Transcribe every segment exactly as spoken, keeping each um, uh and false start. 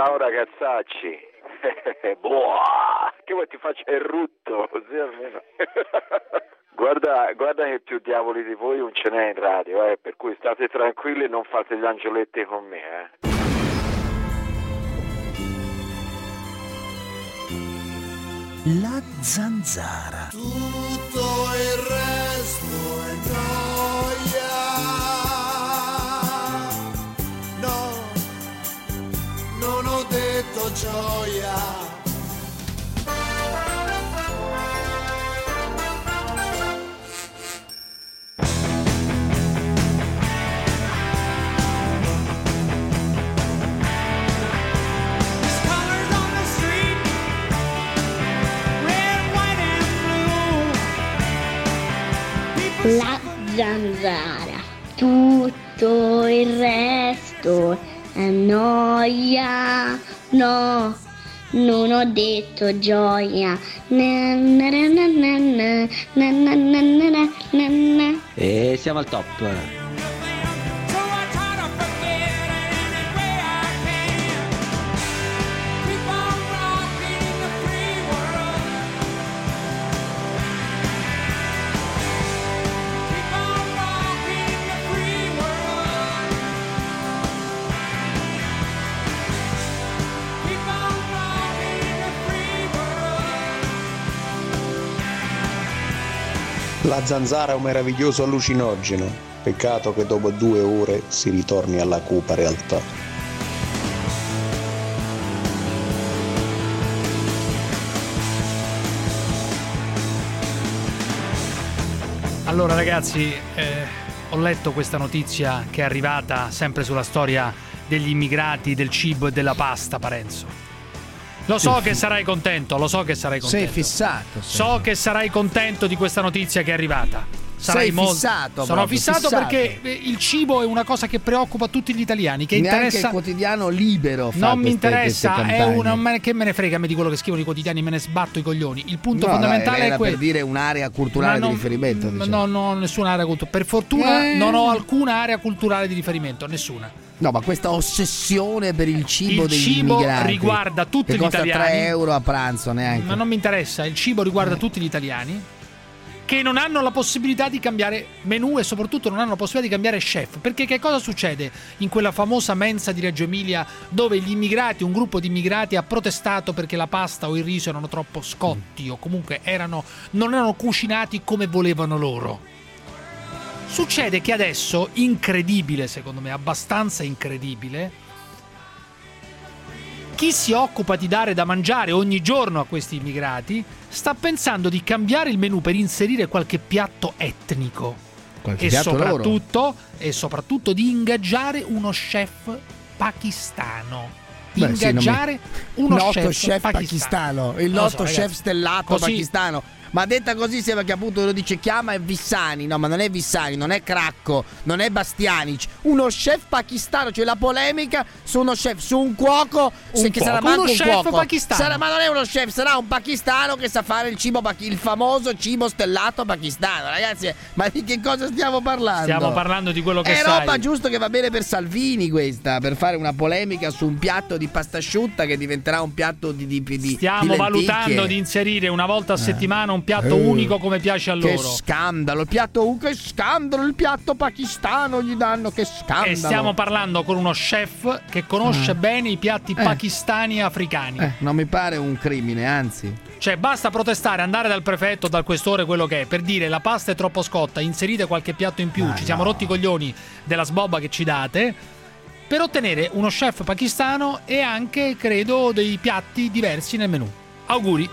Ciao ragazzacci. Boah, che vuoi ti faccia il rutto così almeno. Guarda, guarda che più diavoli di voi non ce n'è in radio, eh, per cui state tranquilli e non fate gli angioletti con me, eh. La zanzara. Tutto il resto è gioia. No, non ho detto gioia. La zanzara, tutto il resto è noia, no, non ho detto gioia. Na, na, na, na, na, na, na, na, na, na, na. E siamo al top. La zanzara è un meraviglioso allucinogeno, peccato che dopo due ore si ritorni alla cupa realtà. Allora ragazzi, eh, ho letto questa notizia che è arrivata sempre sulla storia degli immigrati, del cibo e della pasta, Parenzo. Lo so che sarai contento, lo so che sarai contento. Sei fissato. Sei. So che sarai contento di questa notizia che è arrivata. Sarai sei molto... fissato. Sono proprio, fissato, fissato perché il cibo è una cosa che preoccupa tutti gli italiani. Che neanche interessa... il quotidiano Libero fa non mi queste, interessa, queste è una... che me ne frega a me di quello che scrivono i quotidiani, me ne sbatto i coglioni. Il punto no, fondamentale era è quello. Per dire un'area culturale non, di riferimento. Diciamo. No, no, ho nessuna area culturale. Per fortuna eh... non ho alcuna area culturale di riferimento, nessuna. No, ma questa ossessione per il cibo il degli cibo immigrati riguarda tutti che gli costa italiani. tre euro a pranzo neanche. Ma non mi interessa, il cibo riguarda eh. tutti gli italiani che non hanno la possibilità di cambiare menù e soprattutto non hanno la possibilità di cambiare chef. Perché che cosa succede in quella famosa mensa di Reggio Emilia dove gli immigrati, un gruppo di immigrati ha protestato perché la pasta o il riso erano troppo scotti o comunque erano, non erano cucinati come volevano loro? Succede che adesso, incredibile secondo me, abbastanza incredibile, chi si occupa di dare da mangiare ogni giorno a questi immigrati sta pensando di cambiare il menù per inserire qualche piatto etnico qualche e, piatto soprattutto, e soprattutto di ingaggiare uno chef pakistano. Beh, ingaggiare sì, mi... uno noto chef, chef pakistano, pakistano, il noto so, chef stellato così... pakistano. Ma detta così sembra che appunto lo dice chiama è Vissani. No, ma non è Vissani, non è Cracco, non è Bastianic. Uno chef pakistano, cioè la polemica su uno chef, su un cuoco, un se, cuoco. che sarà manco uno un chef cuoco pakistano. sarà, ma non è uno chef, sarà un pakistano che sa fare il cibo, il famoso cibo stellato pakistano. Ragazzi, ma di che cosa stiamo parlando? Stiamo parlando di quello che è sai. roba giusto che va bene per Salvini questa, per fare una polemica su un piatto di pasta asciutta che diventerà un piatto di, di, di Stiamo di valutando di inserire una volta a settimana un piatto Eh. unico come piace a loro. Che scandalo, il piatto, che scandalo, il piatto pakistano gli danno, che scandalo. E stiamo parlando con uno chef che conosce eh. bene i piatti eh. pakistani e africani. Eh, non mi pare un crimine, anzi. Cioè basta protestare, andare dal prefetto, dal questore, quello che è, per dire la pasta è troppo scotta, inserite qualche piatto in più, ah, ci siamo no. rotti i coglioni della sbobba che ci date, per ottenere uno chef pakistano e anche, credo, dei piatti diversi nel menù. Auguri.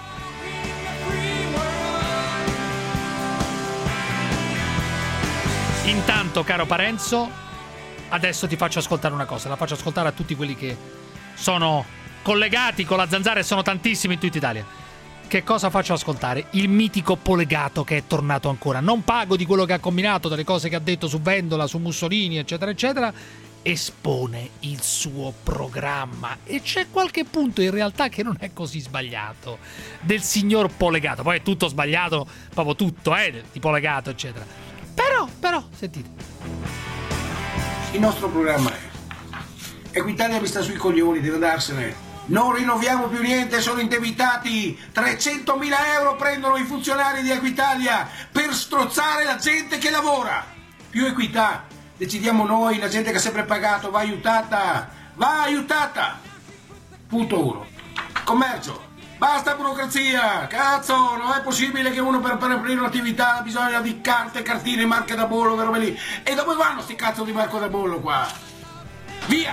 Intanto, caro Parenzo, adesso ti faccio ascoltare una cosa, la faccio ascoltare a tutti quelli che sono collegati con la zanzara e sono tantissimi in tutta Italia. Che cosa faccio ascoltare? Il mitico Polegato che è tornato ancora. Non pago di quello che ha combinato, delle cose che ha detto su Vendola, su Mussolini, eccetera, eccetera. Espone il suo programma e c'è qualche punto in realtà che non è così sbagliato del signor Polegato. Poi è tutto sbagliato, proprio tutto, eh, di Polegato, eccetera. Però, però, sentite. Il nostro programma è Equitalia mi sta sui coglioni, deve andarsene. Non rinnoviamo più niente, sono indebitati. trecentomila euro prendono i funzionari di Equitalia per strozzare la gente che lavora. Più equità, decidiamo noi, la gente che ha sempre pagato va aiutata, va aiutata. Punto uno. Commercio. Basta burocrazia, cazzo, non è possibile che uno per, per aprire un'attività ha bisogno di carte, cartine, marche da bollo, robe lì. E dove vanno sti cazzo di marco da bollo qua? Via!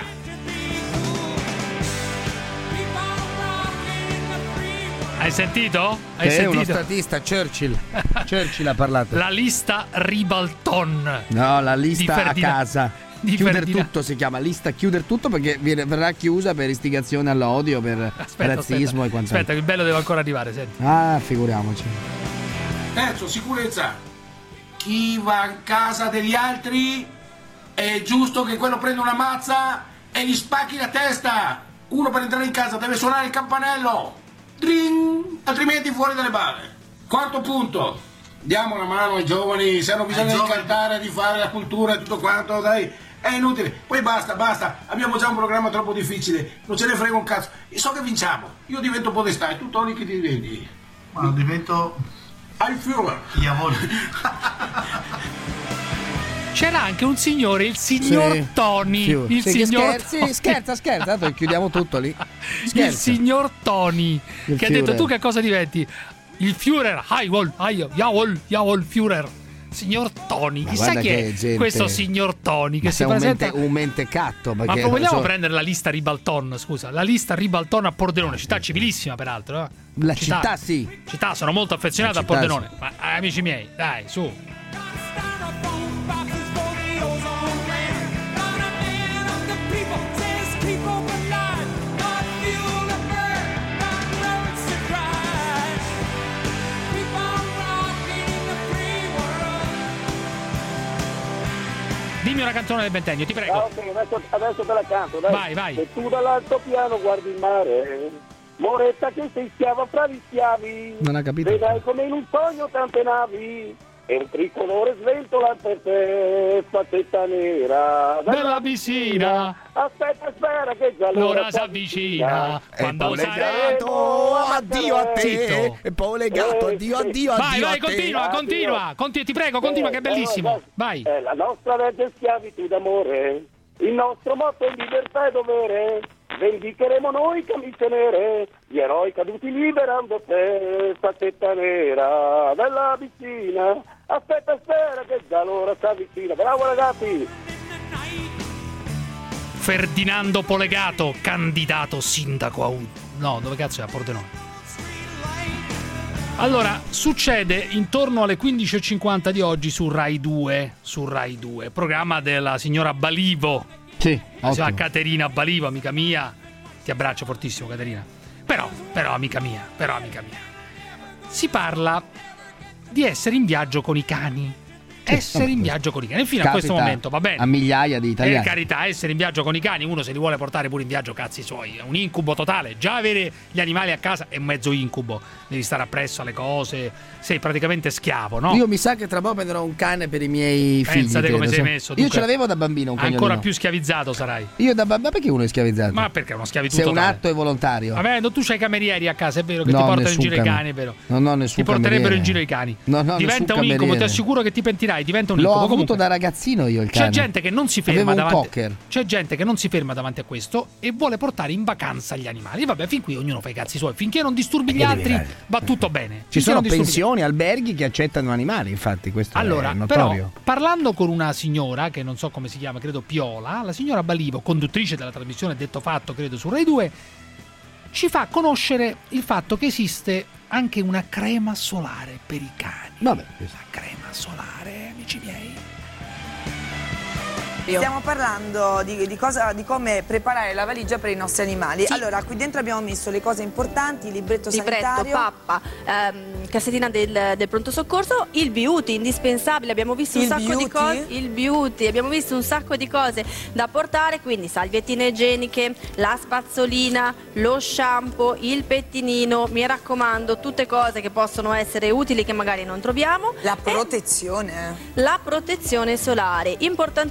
Hai sentito? Hai È sentito? uno statista, Churchill. Churchill ha parlato. La lista Ribalton. No, la lista a Ferdina- casa. di Chiudere Ferdinand. tutto si chiama lista chiudere tutto perché viene- verrà chiusa per istigazione all'odio, per Aspetta, razzismo aspetta. e quant'altro. Aspetta, che il bello deve ancora arrivare, senti. Ah, figuriamoci. Terzo, sicurezza. Chi va a casa degli altri è giusto che quello prenda una mazza e gli spacchi la testa. Uno per entrare in casa deve suonare il campanello. Dring! Altrimenti fuori dalle balle. Quarto punto. Diamo una mano ai giovani, se hanno bisogno di cantare, di fare la cultura e tutto quanto, dai. È inutile. Poi basta, basta. Abbiamo già un programma troppo difficile. Non ce ne frega un cazzo. Io so che vinciamo. Io divento podestà e tu Tony che ti diventi? Ma divento... Al Führer. Diavolo. C'era anche un signore, il signor Sì. Tony. Sì, Il sì, che signor scherzi, Tony. scherza, scherza, tanto chiudiamo tutto lì. Il Scherza. signor Tony. Il che ha detto Führer. tu che cosa diventi? Il Führer. Jawohl, Jawohl, Jawohl, Führer. Signor Tony. Ma Chissà guarda chi che è gente- questo signor Tony che Ma si sei un, presenta. mente, un mentecatto. Ma perché vogliamo so- prendere la lista Ribalton, scusa, la lista Ribalton a Pordenone, città civilissima peraltro. Eh? La città, sì. Città, sono molto affezionato La a città, Pordenone. Ma eh, amici miei, dai, su. Dimmi una canzone del ventennio, ti prego. Ah, ok, adesso, adesso te la canto, dai. Vai, vai. Se tu dall'altopiano guardi il mare, Moretta che sei schiava fra gli schiavi, Non ha capito. vedrai come in un sogno tante navi, e un tricolore sventola per te, faccetta nera Della piscina. Aspetta, spera che già L'ora si avvicina. E Quando poi sarai... legato, addio a te. Zitto. E poi legato, addio, addio, Vai, addio vai, a te. continua, continua, Conti- ti prego, continua, che è bellissimo. Vai. È la nostra legge schiavitù d'amore, il nostro motto è libertà e dovere, vendicheremo noi camicie nere, gli eroi caduti liberando te, faccetta nera della vicina, aspetta spera che già l'ora si avvicina, bravo ragazzi! Ferdinando Polegato, candidato sindaco a un... No, dove cazzo è? A Pordenone. Allora, succede intorno alle quindici e cinquanta di oggi su Rai due, su Rai due, programma della signora Balivo. Sì, La signora ottimo. Caterina Balivo, amica mia. Ti abbraccio fortissimo, Caterina. Però, però, amica mia, però, amica mia. Si parla di essere in viaggio con i cani. Essere in viaggio con i cani. E fino a Capita questo momento va bene. a migliaia di Per italiani. carità, essere in viaggio con i cani, uno se li vuole portare pure in viaggio, cazzi suoi. È un incubo totale. Già avere gli animali a casa è un mezzo incubo. Devi stare appresso alle cose. Sei praticamente schiavo, no? Io mi sa che tra poco prenderò un cane per i miei figli. Pensate come credo, sei sì. messo. Io dunque. ce l'avevo da bambino un cagnolino. Ancora più schiavizzato sarai. Io da bambino. Ma perché uno è schiavizzato? Ma perché è uno schiavitù Se è un totale. atto è volontario. Vabbè, no, tu c'hai i camerieri a casa, è vero che No, ti portano in nessun giro i cam- cani, è vero. Non ho nessun Ti porterebbero cameriere. in giro i cani. No, no, diventa nessun un incubo, ti cameriere. assicuro che ti pentirai, diventa un L'ho incubo. avuto Comunque, da ragazzino io il cane. c'è gente che non si ferma Avevo un davanti. cocker. C'è gente che non si ferma davanti a questo e vuole portare in vacanza gli animali. Vabbè, fin qui ognuno fa i cazzi suoi. Finché non disturbi gli che devi altri, fare? va tutto bene. Ci Finché sono non disturbi- pensioni, alberghi che accettano animali, infatti, questo Allora, è però, notorio. parlando con una signora, che non so come si chiama, credo Piola, la signora Balivo, conduttrice della trasmissione Detto Fatto, credo su Rai due, ci fa conoscere il fatto che esiste anche una crema solare per i cani. Vabbè, La crema solare, amici miei. Stiamo parlando di, di, cosa, di come preparare la valigia per i nostri animali. Allora, qui dentro abbiamo messo le cose importanti, il libretto, Libretto, sanitario. pappa, ehm, cassettina del, del pronto soccorso, il beauty indispensabile, abbiamo visto un Il sacco di beauty? cose, il beauty, abbiamo visto un sacco di cose da portare, quindi salviettine igieniche, la spazzolina, lo shampoo, il pettinino, mi raccomando, tutte cose che possono essere utili che magari non troviamo. La protezione. La protezione solare, importantissimo perché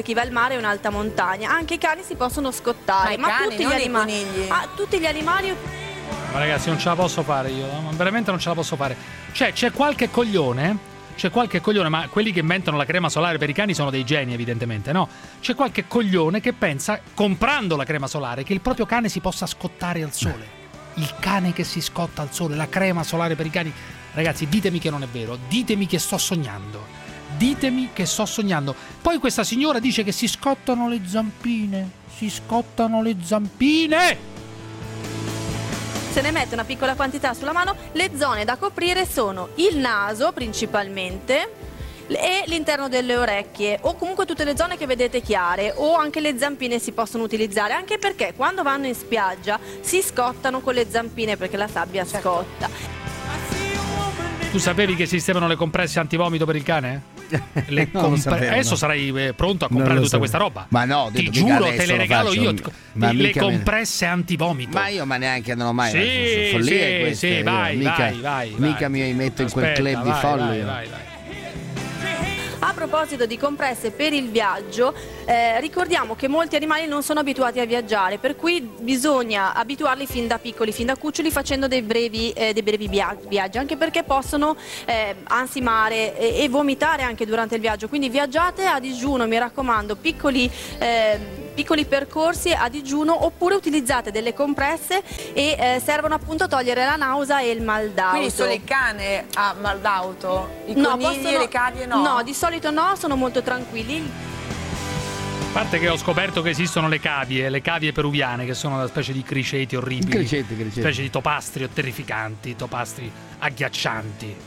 chi va al mare o in alta montagna. Anche i cani si possono scottare, Ma i ma cani, tutti gli non i animali, conigli. ah, tutti gli animali. Ma ragazzi, non ce la posso fare io, veramente non ce la posso fare. Cioè, c'è qualche coglione, c'è qualche coglione, ma quelli che inventano la crema solare per i cani sono dei geni, evidentemente, no? C'è qualche coglione che pensa, comprando la crema solare, che il proprio cane si possa scottare al sole. Il cane che si scotta al sole, la crema solare per i cani. Ragazzi, ditemi che non è vero, ditemi che sto sognando. Ditemi che sto sognando. Poi questa signora dice che si scottano le zampine. Si scottano le zampine! Se ne mette una piccola quantità sulla mano. Le zone da coprire sono il naso principalmente e l'interno delle orecchie, o comunque tutte le zone che vedete chiare, o anche le zampine si possono utilizzare, anche perché quando vanno in spiaggia si scottano con le zampine perché la sabbia scotta. Tu sapevi che esistevano le compresse antivomito per il cane? Le Non lo compre- sapevo, adesso no. sarai eh, pronto a Non comprare lo tutta sapevo. questa roba. Ma no, ti detto, mica giuro, adesso te le lo regalo faccio, io. ma le mica me- compresse antivomito. Ma io ma neanche non ho mai Sì, follie sì, queste, sì, io vai, mica, vai, vai, mica vai. mi metto in quel Aspetta, club di vai, folli. vai, io. vai, vai. A proposito di compresse per il viaggio, eh, ricordiamo che molti animali non sono abituati a viaggiare, per cui bisogna abituarli fin da piccoli, fin da cuccioli, facendo dei brevi, eh, dei brevi via- viaggi, anche perché possono eh, ansimare e, e vomitare anche durante il viaggio. Quindi viaggiate a digiuno, mi raccomando, piccoli, eh, piccoli percorsi a digiuno, oppure utilizzate delle compresse e eh, servono appunto a togliere la nausea e il mal d'auto. Quindi solo il cane ha mal d'auto? I No, conigli possono- e le cavie no? No, di solito no, sono molto tranquilli. A parte che ho scoperto che esistono le cavie, le cavie peruviane, che sono una specie di criceti orribili. Criceti, criceti. Specie di topastri terrificanti, topastri agghiaccianti.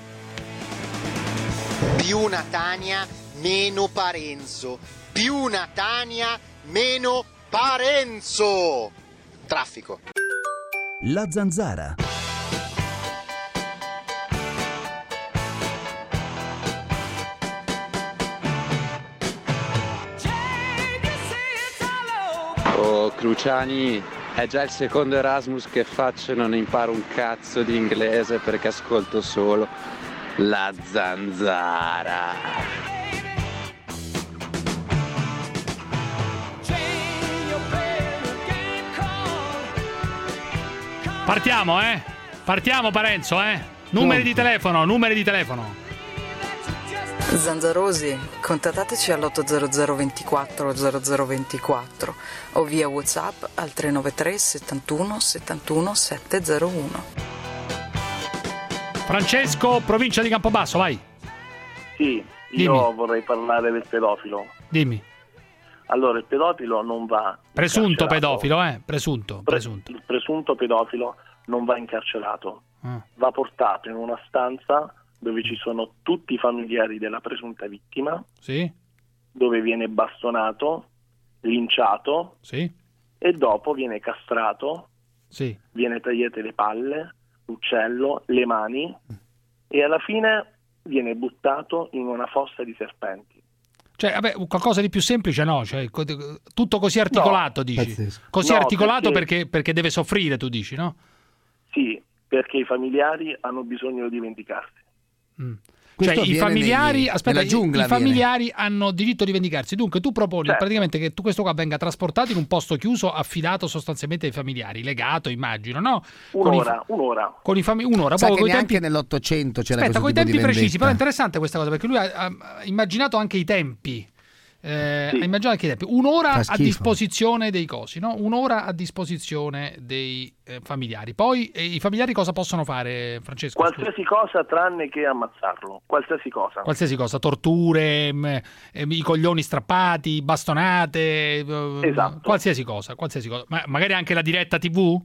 Più Natania, meno Parenzo. Più Natania, meno Parenzo. Traffico. La zanzara. Oh, Cruciani, è già il secondo Erasmus che faccio e non imparo un cazzo di inglese perché ascolto solo La Zanzara. Partiamo, eh? Partiamo, Parenzo, eh? Numeri di telefono, numeri di telefono. Zanzarosi, contattateci all'otto zero zero ventiquattro zero zero ventiquattro o via WhatsApp al tre nove tre settantuno settantuno settecentouno. Francesco, provincia di Campobasso, vai. Sì, io Dimmi. vorrei parlare del pedofilo. Dimmi. Allora, il pedofilo non va Presunto incarcerato. pedofilo, eh? Presunto, Pre- presunto. Il presunto pedofilo non va incarcerato, Ah. va portato in una stanza dove ci sono tutti i familiari della presunta vittima, Sì? dove viene bastonato, linciato Sì? e dopo viene castrato, Sì. viene tagliate le palle, l'uccello, le mani e alla fine viene buttato in una fossa di serpenti. Cioè, vabbè, qualcosa di più semplice no, cioè, co- tutto così articolato, No. dici. Pazzesco. Così No, articolato perché- perché... perché deve soffrire, tu dici, no? Sì, perché i familiari hanno bisogno di vendicarsi. Cioè, Questo i avviene familiari, negli- aspetta, nella i- giungla i avviene. familiari hanno diritto di vendicarsi. Dunque, tu proponi Certo. praticamente che tu questo qua venga trasportato in un posto chiuso, affidato sostanzialmente ai familiari, legato, immagino, no? Con i- Un'ora, un'ora. Con i fami- un'ora, Sa poi che coi neanche tempi... nell'Ottocento c'era Aspetta, questo con i tipo di tempi precisi, vendetta. però è interessante questa cosa perché lui ha, ha immaginato anche i tempi. Eh, Sì. Ha immaginato anche i tempi. Un'ora Fa a schifo. disposizione dei cosi, no? Un'ora a disposizione dei eh, familiari. Poi eh, i familiari cosa possono fare, Francesco? Scusa. Qualsiasi cosa tranne che ammazzarlo, qualsiasi cosa. Qualsiasi cosa, torture, mh, eh, i coglioni strappati, bastonate, eh, Esatto. qualsiasi cosa, qualsiasi cosa. Ma magari anche la diretta tivù?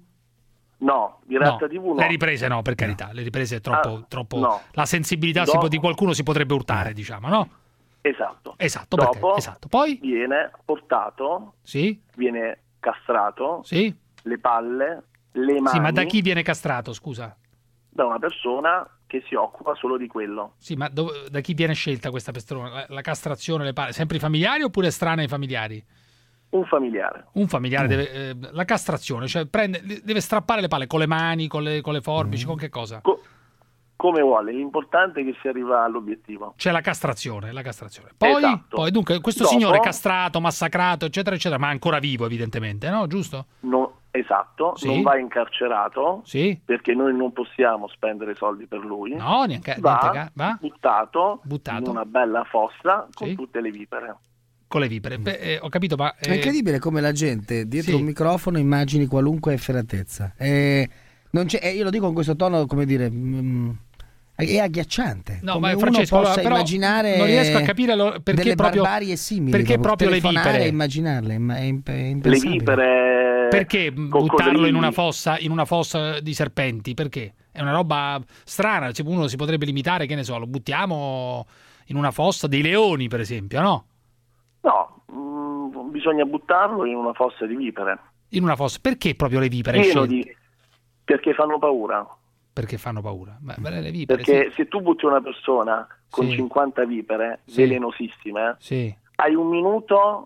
No, diretta No, tivù no. Le riprese no, per carità, le riprese è troppo, Ah, troppo no. la sensibilità si Dopo- può- di qualcuno si potrebbe urtare, diciamo, no? Esatto. Esatto, Dopo perché, esatto. Poi? viene portato, Sì? viene castrato, Sì? le palle, le mani Sì, ma da chi viene castrato, scusa? da una persona che si occupa solo di quello. Sì, ma dove- da chi viene scelta questa persona? La, la castrazione, le palle, sempre i familiari oppure estranei ai familiari? Un familiare. Un familiare deve... eh, la castrazione, cioè prende, deve strappare le palle con le mani, con le, con le forbici, con che cosa? Co- come vuole, l'importante è che si arriva all'obiettivo. C'è la castrazione, la castrazione. Poi, Esatto. poi dunque, questo Dopo- signore castrato, massacrato, eccetera, eccetera, ma ancora vivo evidentemente, no? Giusto? No, esatto, Sì. non va incarcerato, Sì. perché noi non possiamo spendere soldi per lui. No, neanche, va, niente, ca- va? Buttato, Buttato. in una bella fossa con Sì. tutte le vipere. Con le vipere. Beh, eh, ho capito, ma... È eh, incredibile come la gente dietro sì. un microfono immagini qualunque efferatezza. E non c'è, e io lo dico con questo tono, come dire, mm, è agghiacciante. No, come ma uno Francesco, possa allora, però immaginare non riesco a capire lo- perché delle proprio- barbarie simili. perché proprio le telefonare vipere? e immaginarle, ma è, imp- è Le impensabile. vipere... Perché buttarlo coccodrilli. in una fossa, in una fossa di serpenti? Perché? È una roba strana, cioè, uno si potrebbe limitare, che ne so, lo buttiamo in una fossa dei leoni, per esempio, no? No, mh, bisogna buttarlo in una fossa di vipere. In una fossa. Perché proprio le vipere? Pieno scelte? di... Perché fanno paura. Perché fanno paura? Beh, beh, le vipere, Perché sì. se tu butti una persona con Sì. cinquanta vipere Sì. velenosissime, Sì. hai un minuto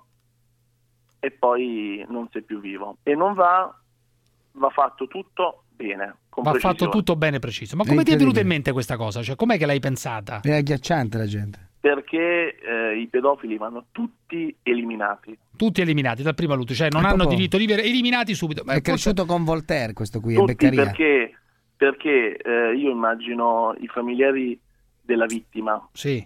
e poi non sei più vivo. E non va, va fatto tutto bene, con Va precisione. fatto tutto bene preciso. Ma È come ti è venuta incredibile. in mente questa cosa? Cioè, com'è che l'hai pensata? È agghiacciante la gente. Perché eh, i pedofili vanno tutti eliminati. Tutti eliminati dal primo all'ultimo, cioè non È hanno proprio- diritto di vivere, eliminati subito. Ma È forse- cresciuto con Voltaire questo qui, è Tutti Beccaria. perché, perché eh, io immagino i familiari della vittima, Sì.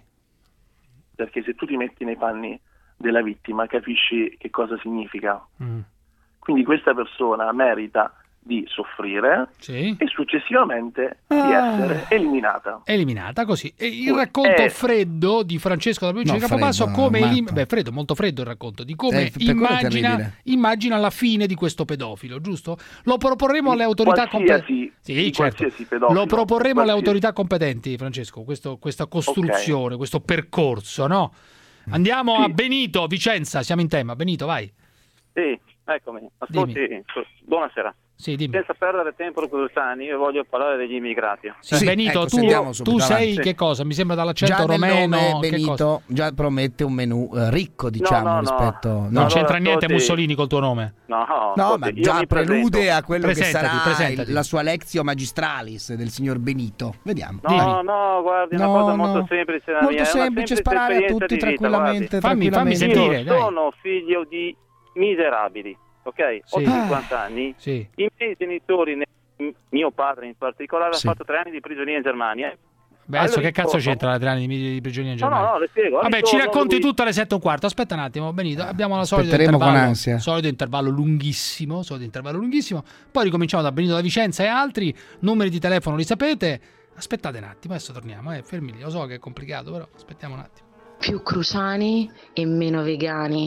perché se tu ti metti nei panni della vittima capisci che cosa significa. Mm. Quindi questa persona merita di soffrire Sì. e successivamente di Ah. essere eliminata. Eliminata così. E il Eh. racconto freddo di Francesco da provincia No, di Campobasso, freddo, come matto. elim- beh, freddo, molto freddo il racconto di come Eh, per quello è immagina, terribile. immagina la fine di questo pedofilo, giusto? Lo proporremo alle autorità Qualsiasi- competenti. Sì, di certo. qualsiasi pedofilo, Lo proporremo alle qualsiasi- autorità competenti, Francesco, questo- questa costruzione, questo percorso, no? Andiamo Sì. a Benito, Vicenza, siamo in tema. Benito, vai. Sì, eccomi. Ascolti, buonasera. Sì, dimmi. Senza perdere tempo Cruciani, io voglio parlare degli immigrati. Sì, Sì, Benito, ecco, tu, sentiamo subito, tu sei avanti. che cosa? Mi sembra dall'accento Già nel romeno. nome che cosa? Benito già promette un menù eh, ricco, diciamo, no, no. rispetto... Non Allora, c'entra niente ascolti- Mussolini col tuo nome. No, No, ascolti, ma io già mi prelude presento. a quello Presentati, che sarà presentati. il- la sua Lectio Magistralis del signor Benito. Vediamo. No, Dai. no, guardi, una No, cosa no. molto semplice. La Molto mia, è una semplice, semplice sparare a esperienza tutti di vita, tranquillamente. Fammi- fammi tranquillamente. sentire. Io dai. sono figlio di miserabili, ok? Ho Sì. cinquanta anni. Sì. I miei genitori, ne- m- mio padre in particolare, Sì. ha fatto tre anni di prigionia in Germania. Beh, adesso Al che cazzo ritorno- c'entra la tre anni di, di prigionia in No, no, Germania? no, le spiego. Al Vabbè, ci ritorno racconti lui- tutto alle sette e un quarto. Aspetta un attimo, Benito. Abbiamo la solita Aspetteremo con intervallo, ansia. solito intervallo lunghissimo, solito intervallo lunghissimo. Poi ricominciamo da Benito da Vicenza e altri. Numeri di telefono li sapete. Aspettate un attimo, adesso torniamo, eh, fermi lì. Lo so che è complicato, però aspettiamo un attimo. Più cruciani e meno vegani.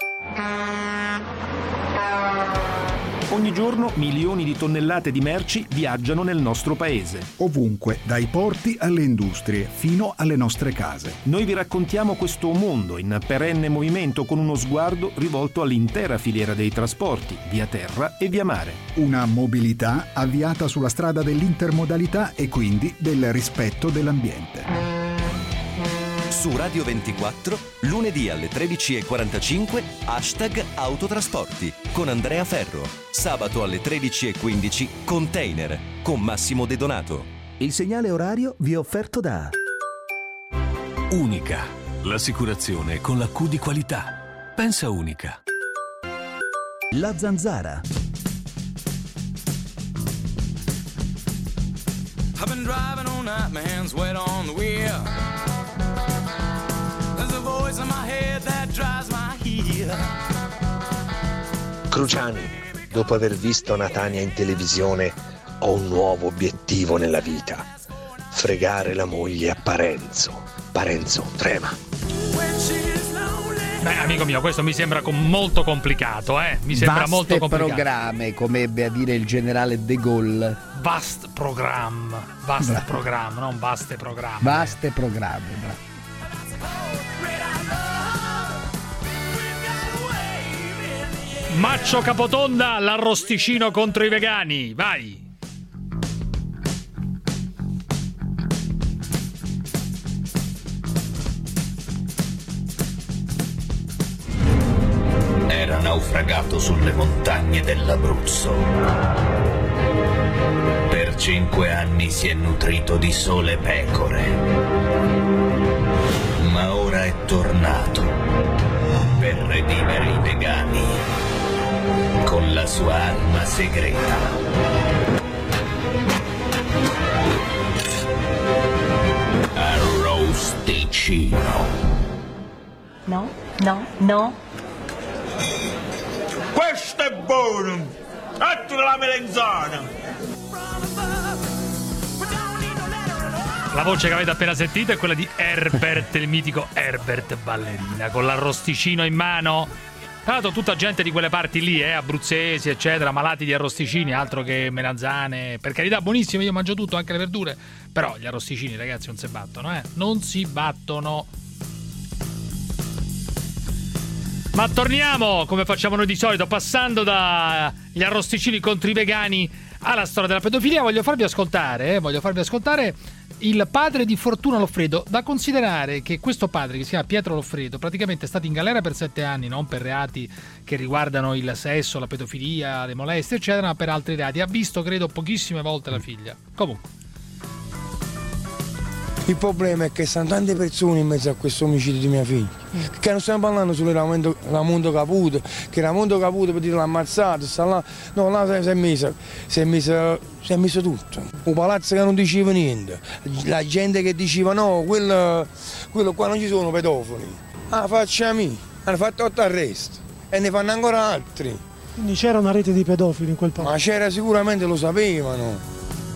Ogni giorno milioni di tonnellate di merci viaggiano nel nostro paese. Ovunque, dai porti alle industrie, fino alle nostre case. Noi vi raccontiamo questo mondo in perenne movimento con uno sguardo rivolto all'intera filiera dei trasporti, via terra e via mare. Una mobilità avviata sulla strada dell'intermodalità e quindi del rispetto dell'ambiente. Su Radio ventiquattro, lunedì alle tredici e quarantacinque, hashtag Autotrasporti con Andrea Ferro. Sabato alle tredici e quindici, Container con Massimo De Donato. Il segnale orario vi è offerto da Unica, l'assicurazione con la Q di qualità. Pensa Unica. La Zanzara. I've been driving all night, my hands wet on the wheel. There's a voice in my head that drives my heel. Cruciani, dopo aver visto Natania in televisione, ho un nuovo obiettivo nella vita. Fregare la moglie a Parenzo. Parenzo trema. Beh, amico mio, questo mi sembra com- molto complicato, eh? Mi sembra Vaste molto complicato. programme, come ebbe a dire il generale De Gaulle. Vast program, vast Bravo. program, non vaste programme. Vaste programmi, bravo. Maccio Capotonda, l'arrosticino contro i vegani, vai! Era naufragato sulle montagne dell'Abruzzo. Per cinque anni si è nutrito di sole pecore, ma ora è tornato per redimere i vegani con la sua arma segreta. Arrosticino. No, no, no. Questo è buono! Ecco la melenzana! La voce che avete appena sentito è quella di Herbert, il mitico Herbert Ballerina, con l'arrosticino in mano. Tra l'altro tutta gente di quelle parti lì, eh, abruzzesi, eccetera, malati di arrosticini, altro che melanzane. Per carità, buonissime, io mangio tutto, anche le verdure. Però gli arrosticini, ragazzi, non si battono, eh. Non si battono. Ma torniamo, come facciamo noi di solito, passando dagli arrosticini contro i vegani alla storia della pedofilia. Voglio farvi ascoltare, eh, voglio farvi ascoltare il padre di Fortuna Loffredo. Da considerare che questo padre, che si chiama Pietro Loffredo, praticamente è stato in galera per sette anni, non per reati che riguardano il sesso, la pedofilia, le molestie, eccetera, ma per altri reati. Ha visto, credo, pochissime volte la figlia. Comunque. Il problema è che sono tante persone in mezzo a questo omicidio di mia figlia. Che non stiamo parlando solo di Ramondo, Ramondo Caputo, che Ramondo Caputo per dire l'ha ammazzato, sta là. No, là si è messo, si è messo, si è messo tutto. Un palazzo che non diceva niente, la gente che diceva no, quello, quello qua non ci sono pedofili. Ah, facciami, hanno fatto otto arresti e ne fanno ancora altri. Quindi c'era una rete di pedofili in quel palazzo? Ma c'era sicuramente, lo sapevano.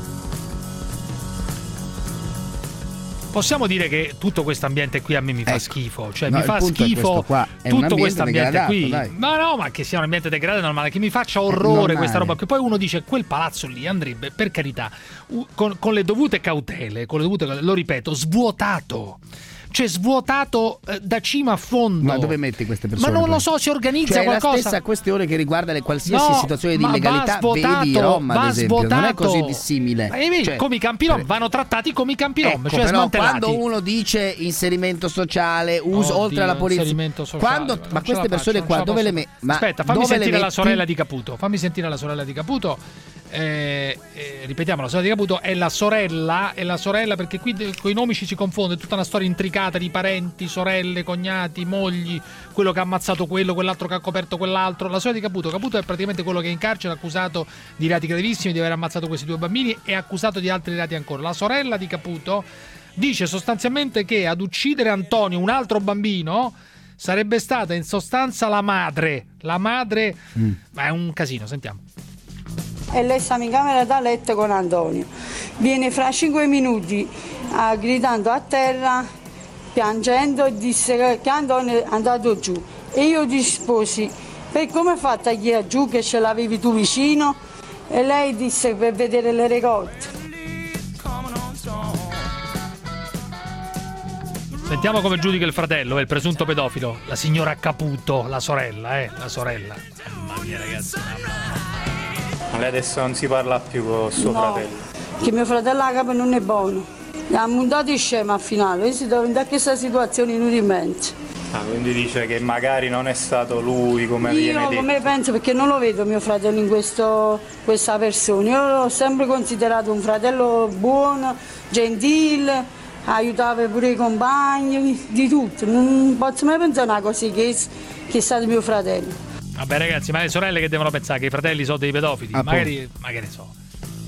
Possiamo dire che tutto questo ambiente qui a me mi fa ecco. schifo, cioè no, mi fa schifo tutto questo ambiente qui. Dai. Ma no, ma che sia un ambiente degradato è normale, che mi faccia orrore questa roba. Che poi uno dice quel palazzo lì andrebbe, per carità, con, con le dovute cautele, con le dovute, lo ripeto, svuotato. Cioè svuotato eh, da cima a fondo. Ma dove metti queste persone? Ma non lo so, si organizza cioè, qualcosa. È la stessa questione che riguarda le qualsiasi no, situazione di illegalità. Svuotato, vedi Roma, ad esempio. Svuotato. Non è così dissimile. Ma vedi, cioè, come i campi rom, vanno trattati come i campi rom, ecco, cioè però smantellati. Quando uno dice inserimento sociale, uso Oddio, oltre alla polizia, sociale, quando, ma queste persone faccio, qua dove le metti? metti? Aspetta, fammi sentire la sorella di Caputo. Fammi sentire la sorella di Caputo. Eh, eh, ripetiamo, la sorella di Caputo è la sorella, è la sorella perché qui con i nomi ci si confonde, è tutta una storia intricata di parenti, sorelle, cognati, mogli, quello che ha ammazzato quello, quell'altro che ha coperto quell'altro. La sorella di Caputo, Caputo è praticamente quello che è in carcere, accusato di reati gravissimi, di aver ammazzato questi due bambini e accusato di altri reati ancora. La sorella di Caputo dice sostanzialmente che ad uccidere Antonio, un altro bambino, sarebbe stata in sostanza la madre, la madre, mm. ma è un casino, sentiamo. E lei stava in camera da letto con Antonio. Viene fra cinque minuti uh, gridando a terra, piangendo, e disse che Antonio è andato giù. E io risposi, per come hai fatto a andare giù che ce l'avevi tu vicino? E lei disse per vedere le ricolte. Sentiamo come giudica il fratello, il presunto pedofilo, la signora Caputo, la sorella, eh, la sorella. Mamma mia, ragazzi. Ma lei adesso non si parla più con suo no, fratello? Che mio fratello a capo non è buono. Ha montato in scema al finale, io si trova in questa situazione inutilmente. Ah, quindi dice che magari non è stato lui come io viene detto. Io come penso, perché non lo vedo mio fratello in questo, questa persona. Io l'ho sempre considerato un fratello buono, gentile, aiutava pure i compagni, di tutto. Non posso mai pensare una cosa che, che è stato mio fratello. Vabbè ragazzi, ma le sorelle che devono pensare che i fratelli sono dei pedofili? Ah, magari, magari ne so.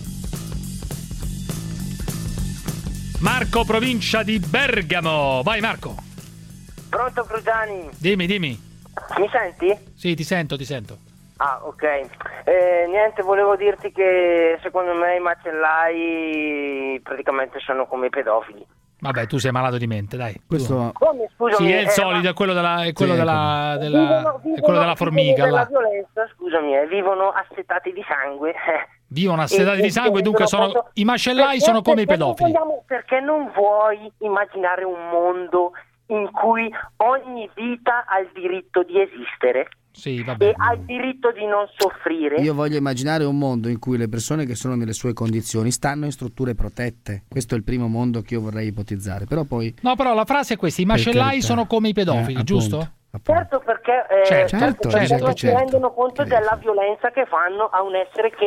Marco, provincia di Bergamo. Vai Marco. Pronto Cruciani? Dimmi, dimmi. Mi senti? Sì, ti sento, ti sento. Ah, ok. Eh, niente, volevo dirti che secondo me i macellai praticamente sono come i pedofili. Vabbè, tu sei malato di mente, dai. Questo... Come, scusami, sì, è il solito, eh, è quello della, è quello sì, della, della, vivono, vivono, è quello della formica. Vivono là. della violenza, scusami, eh, vivono assetati di sangue. Vivono assetati e, di sangue, dunque sono quando... i macellai perché, sono come perché i pedofili. Non vogliamo, perché non vuoi immaginare un mondo in cui ogni vita ha il diritto di esistere? Sì, vabbè. E ha il diritto di non soffrire. Io voglio immaginare un mondo in cui le persone che sono nelle sue condizioni stanno in strutture protette. Questo è il primo mondo che io vorrei ipotizzare. Però poi no, però la frase è questa: i macellai sono come i pedofili, eh, giusto? Appunto, appunto. Certo, perché, eh, certo, certo, certo, perché non certo, si rendono conto certo. della violenza che fanno a un essere che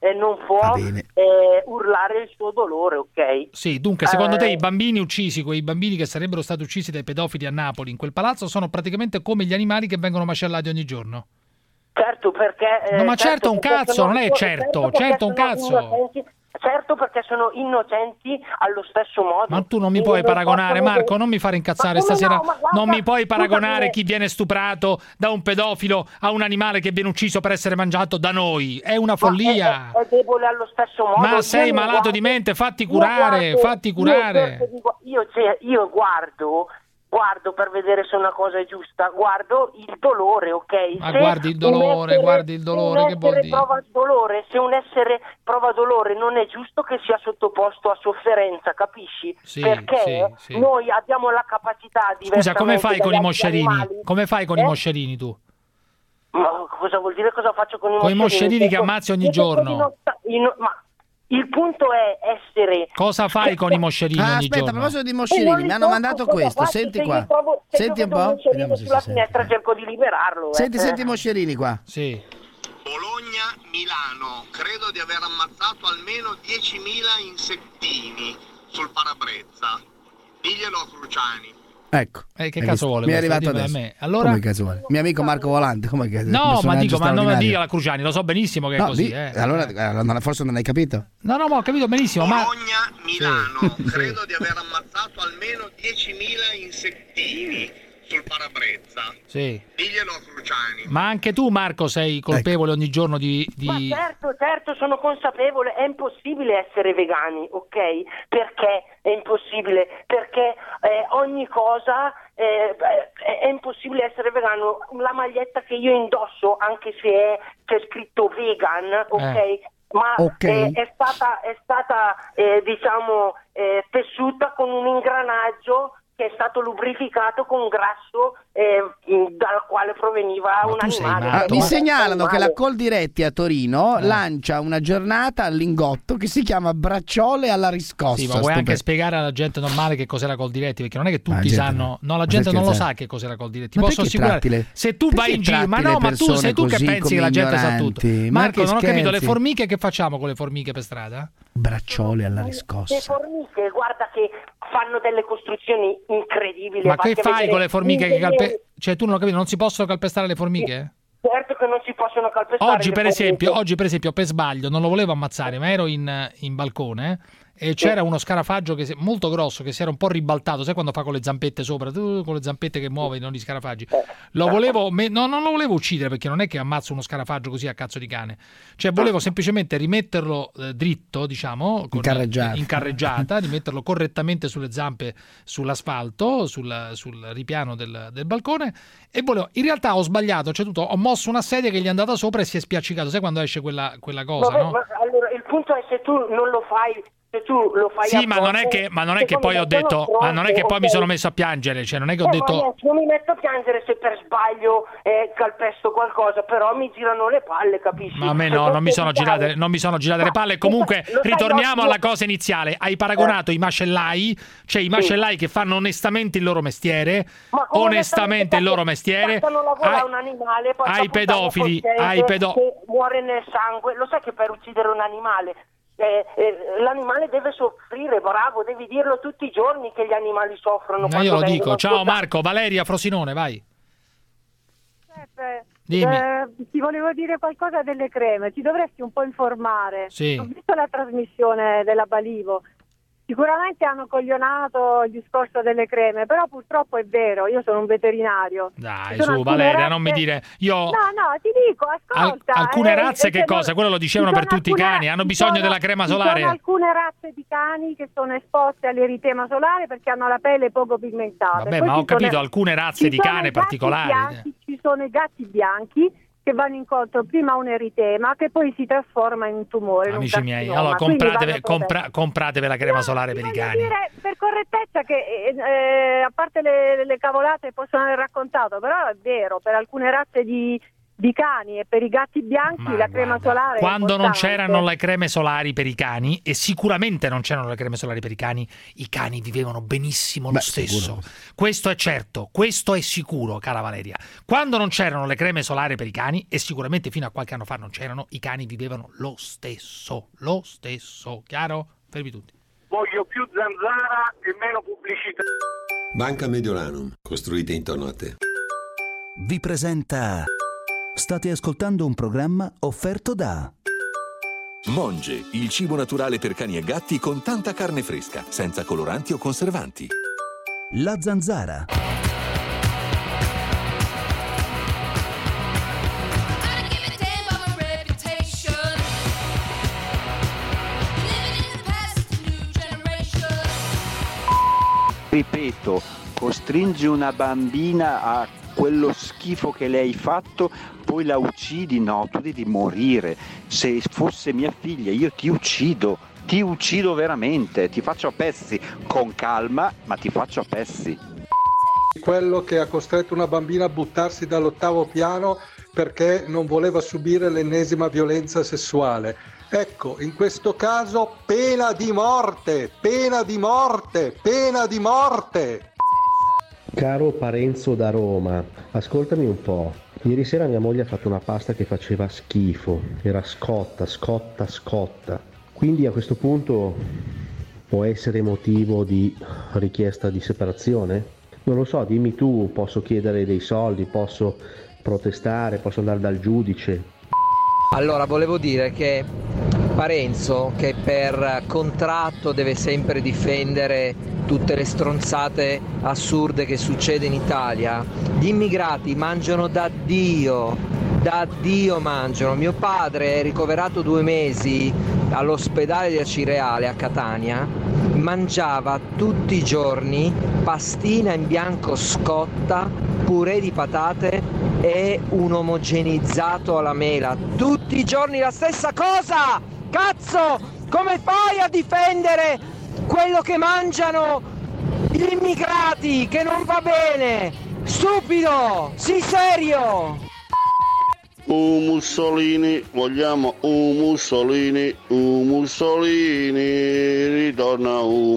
eh, non può eh, urlare il suo dolore, ok? Sì, dunque, secondo Eh, te i bambini uccisi, quei bambini che sarebbero stati uccisi dai pedofili a Napoli in quel palazzo, sono praticamente come gli animali che vengono macellati ogni giorno? Certo, perché... eh, No, ma certo un perché cazzo, sono- non è certo, perché certo un sono cazzo. innocenti. Certo, perché sono innocenti allo stesso modo. Ma tu non mi Quindi puoi non paragonare, possono- Marco, non mi fare incazzare Ma come stasera. no? Ma guarda, Non mi puoi paragonare scusami. chi viene stuprato da un pedofilo a un animale che viene ucciso per essere mangiato da noi. È una follia. È, è debole allo stesso modo. Ma Io sei non malato guardo- di mente, fatti io curare, guardo- fatti io curare. cerco di gu- Io, cioè, io guardo, guardo per vedere se una cosa è giusta, guardo il dolore, ok? Ma Se guardi il un dolore, essere- guardi il dolore, se un che vuol essere dire? prova dolore, se un essere prova dolore non è giusto che sia sottoposto a sofferenza, capisci? Sì, Perché sì, sì. noi abbiamo la capacità di Scusa, come fai con i moscerini? Come fai con i Eh? moscerini tu? Ma cosa vuol dire cosa faccio con i Con i moscerini? moscerini che ammazzi ogni Io cerco giorno. di non sta- di non- ma il punto è essere... Cosa fai con i moscerini Ah, ogni aspetta, a giorno? proposito di E non moscerini, li mi hanno tocco, mandato cosa questo, faccio? senti Se qua. io trovo- se Senti un trovo po', moscerino vediamo se sulla si sente. finestra cerco di liberarlo. eh. Senti, Eh. senti i moscerini qua. Sì. Milano, credo di aver ammazzato almeno diecimila insettini sul parabrezza. Diglielo a Cruciani. Ecco. Eh, che Hai cazzo visto? vuole Mi è questo? arrivato Dimmelo a adesso. me. Allora? Come cazzo vuole? Mio amico Marco Volante, come che No, ma dico, ma non dica dica la Cruciani, lo so benissimo che è No, così. di- eh. allora, allora forse non hai capito. No, no, ma ho capito benissimo, ma... Milano, Sì. credo di aver ammazzato almeno diecimila insettini sul parabrezza. Sì. Diglielo a Cruciani. Ma anche tu, Marco, sei colpevole ogni giorno di... di... Ma certo, certo, sono consapevole, è impossibile essere vegani, ok? Perché è impossibile? Perché eh, ogni cosa eh, è, è impossibile essere vegano. La maglietta che io indosso, anche se è, c'è scritto vegan, ok? Eh. Ma Ok. eh, è stata, è stata eh, diciamo, eh, tessuta con un ingranaggio che è stato lubrificato con grasso eh, dal quale proveniva un animale. Ah, mi Un segnalano che la animale. Coldiretti a Torino lancia una giornata al Lingotto che si chiama Bracciole alla riscossa. Sì, ma vuoi anche Stupendo. spiegare alla gente normale che cos'è la Coldiretti? Perché non è che Ma la tutti gente sanno... no. No, la Ma gente stai non lo scherzando? sa che cos'è la Coldiretti. Ti Ma posso perché assicurare. tratti le- Se tu perché vai in giro... Ma tratti le no, ma tu persone sei tu che così pensi che la come gente sa tutto. ignoranti? Ma Marco, che non ho capito, le scherzi? formiche che facciamo con le formiche per strada? Bracciole alla Le riscossa. formiche, guarda che fanno delle costruzioni incredibili. Ma Fatti che fai vedere con le formiche che ingegneri. calpestano? Cioè, tu non ho capito, non si possono calpestare le formiche? Certo che non si possono calpestare Oggi le per, formiche. esempio, oggi per esempio per sbaglio non lo volevo ammazzare, ma ero in, in balcone e c'era uno scarafaggio che si- molto grosso che si era un po' ribaltato, sai quando fa con le zampette sopra, tu con le zampette che muove, non gli scarafaggi. Lo volevo me- no, non lo volevo uccidere, perché non è che ammazzo uno scarafaggio così a cazzo di cane. Cioè volevo semplicemente rimetterlo eh, dritto, diciamo, con- In carreggiata. in carreggiata, rimetterlo correttamente sulle zampe sull'asfalto, sul, sul ripiano del, del balcone, e volevo, in realtà ho sbagliato, cioè tutto, ho mosso una sedia che gli è andata sopra e si è spiaccicato, sai quando esce quella, quella cosa, Vabbè, no? ma allora il punto è se tu non lo fai, se tu lo fai Sì, ma apposta, non è che, ma non è che secondo poi me ho detto, sono ma non è che poi mi ok? sono messo a piangere, cioè non è che ho Eh, detto... ma non mi metto a piangere se per sbaglio eh, calpesto qualcosa, però mi girano le palle, capisci? Ma a me no, non mi sono girate, non mi sono girate le palle. Comunque, lo sai, ritorniamo no, alla cosa iniziale. Hai paragonato i macellai, cioè i macellai che fanno onestamente il loro mestiere, Ma come onestamente il loro mestiere, Portano lavoro ai, a un animale, poi ai fa puttana pedofili, cosciente ai pedo- che muore nel sangue. Lo sai che per uccidere un animale eh, eh, l'animale deve soffrire, bravo, devi dirlo tutti i giorni che gli animali soffrono. Ma quando io lo vengono dico. Ciao sposati. Marco, Valeria Frosinone, vai. Giuseppe, Dimmi. eh, ti volevo dire qualcosa delle creme, ti dovresti un po' informare. Sì. Ho visto la trasmissione della Balivo. Sicuramente hanno coglionato il discorso delle creme, però purtroppo è vero, io sono un veterinario. Dai, Ci sono su alcune Valeria, razze- non mi dire... Io... No, no, ti dico, ascolta. Al- alcune eh, razze eh, che se cosa? non- Quello lo dicevano ci per sono tutti i alcune- cani, hanno ci bisogno sono- della crema Ci solare. sono alcune razze di cani che sono esposte all'eritema solare perché hanno la pelle poco pigmentata. Vabbè, Poi ma ci ho capito, sono- alcune razze ci di sono cane i gatti particolari. bianchi, ci sono i gatti bianchi che vanno incontro prima a un eritema che poi si trasforma in un tumore. in un Amici miei, carcinoma. allora Quindi compratevi, vanno protetti. compra- compratevi la crema solare per i Voglio cani. dire per correttezza che eh, eh, a parte le, le cavolate che possono aver raccontato, però è vero, per alcune razze di, di cani e per i gatti bianchi Ma la crema solare è Quando non importante. c'erano le creme solari per i cani, e sicuramente non c'erano le creme solari per i cani, i cani vivevano benissimo lo Beh, stesso. sicuro. Questo è certo, questo è sicuro, cara Valeria. Quando non c'erano le creme solari per i cani, e sicuramente fino a qualche anno fa non c'erano, i cani vivevano lo stesso, lo stesso. Chiaro? Fermi tutti. Voglio più zanzara e meno pubblicità. Banca Mediolanum, costruite intorno a te. Vi presenta... State ascoltando un programma offerto da... Monge, il cibo naturale per cani e gatti con tanta carne fresca, senza coloranti o conservanti. La Zanzara. Ripeto, costringi una bambina a quello schifo che le hai fatto, poi la uccidi? No, tu devi morire. Se fosse mia figlia io ti uccido, ti uccido veramente, ti faccio a pezzi, con calma, ma ti faccio a pezzi. Quello che ha costretto una bambina a buttarsi dall'ottavo piano perché non voleva subire l'ennesima violenza sessuale. Ecco, in questo caso pena di morte, pena di morte, pena di morte. Caro Parenzo da Roma, ascoltami un po'. Ieri sera mia moglie ha fatto una pasta che faceva schifo, era scotta, scotta, scotta. Quindi a questo punto può essere motivo di richiesta di separazione? Non lo so, dimmi tu, posso chiedere dei soldi, posso protestare, posso andare dal giudice. Allora, volevo dire che Parenzo, che per contratto deve sempre difendere tutte le stronzate assurde che succede in Italia, gli immigrati mangiano da Dio, da Dio mangiano. Mio padre è ricoverato due mesi all'ospedale di Acireale a Catania, mangiava tutti i giorni pastina in bianco scotta, purè di patate e un omogenizzato alla mela, tutti i giorni la stessa cosa! Cazzo! Come fai a difendere quello che mangiano gli immigrati, che non va bene? Stupido! Sii serio! Un Mussolini, vogliamo un Mussolini, un Mussolini, ritorna un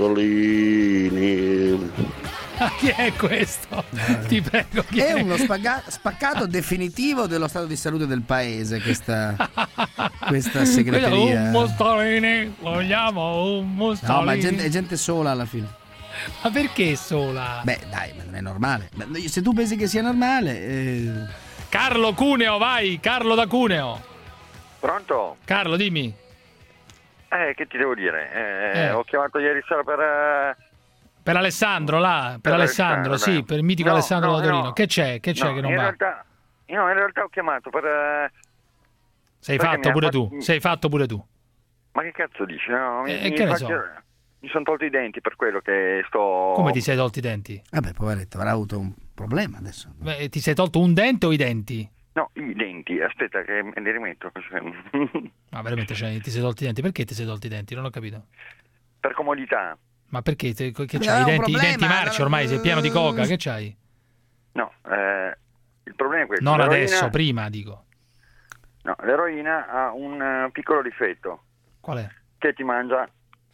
Mussolini. Ah, chi è questo? Ti prego, chi è? è? uno spagga- spaccato definitivo dello stato di salute del paese, questa, questa segreteria. Un Mussolini, vogliamo un Mussolini. No, ma è gente, è gente sola alla fine. Ma perché sola? Beh, dai, ma non è normale. Se tu pensi che sia normale... Eh... Carlo Cuneo, vai, Carlo da Cuneo. Pronto? Carlo, dimmi. Eh, che ti devo dire? Eh, Eh. Ho chiamato ieri sera per... eh, Per Alessandro, là, per, Per Alessandro, Alessandro, sì, per il mitico no, Alessandro no, da Torino. no. Che c'è? Che c'è no, che non in va? Realtà, no, in realtà ho chiamato per... eh, Sei perché fatto mi pure ha tu, fatto- sei fatto pure tu. Ma che cazzo dici? No, mi, Eh, mi che ne faccio- so? Mi sono tolto i denti per quello che sto... Come ti sei tolti i denti? Vabbè, poveretto, avrà avuto un problema adesso. Beh, ti sei tolto un dente o i denti? No, i denti, aspetta che me li rimetto. Ma veramente cioè, ti sei tolti i denti? Perché ti sei tolti i denti? Non ho capito. Per comodità. Ma perché? Te- che Beh, c'hai? è I un denti, i problema, denti marci ormai, sei pieno di coca, che c'hai? No, eh, il problema è questo. Non l'eroina- adesso, prima dico. No, l'eroina ha un eh, piccolo difetto. Qual è? Che ti mangia...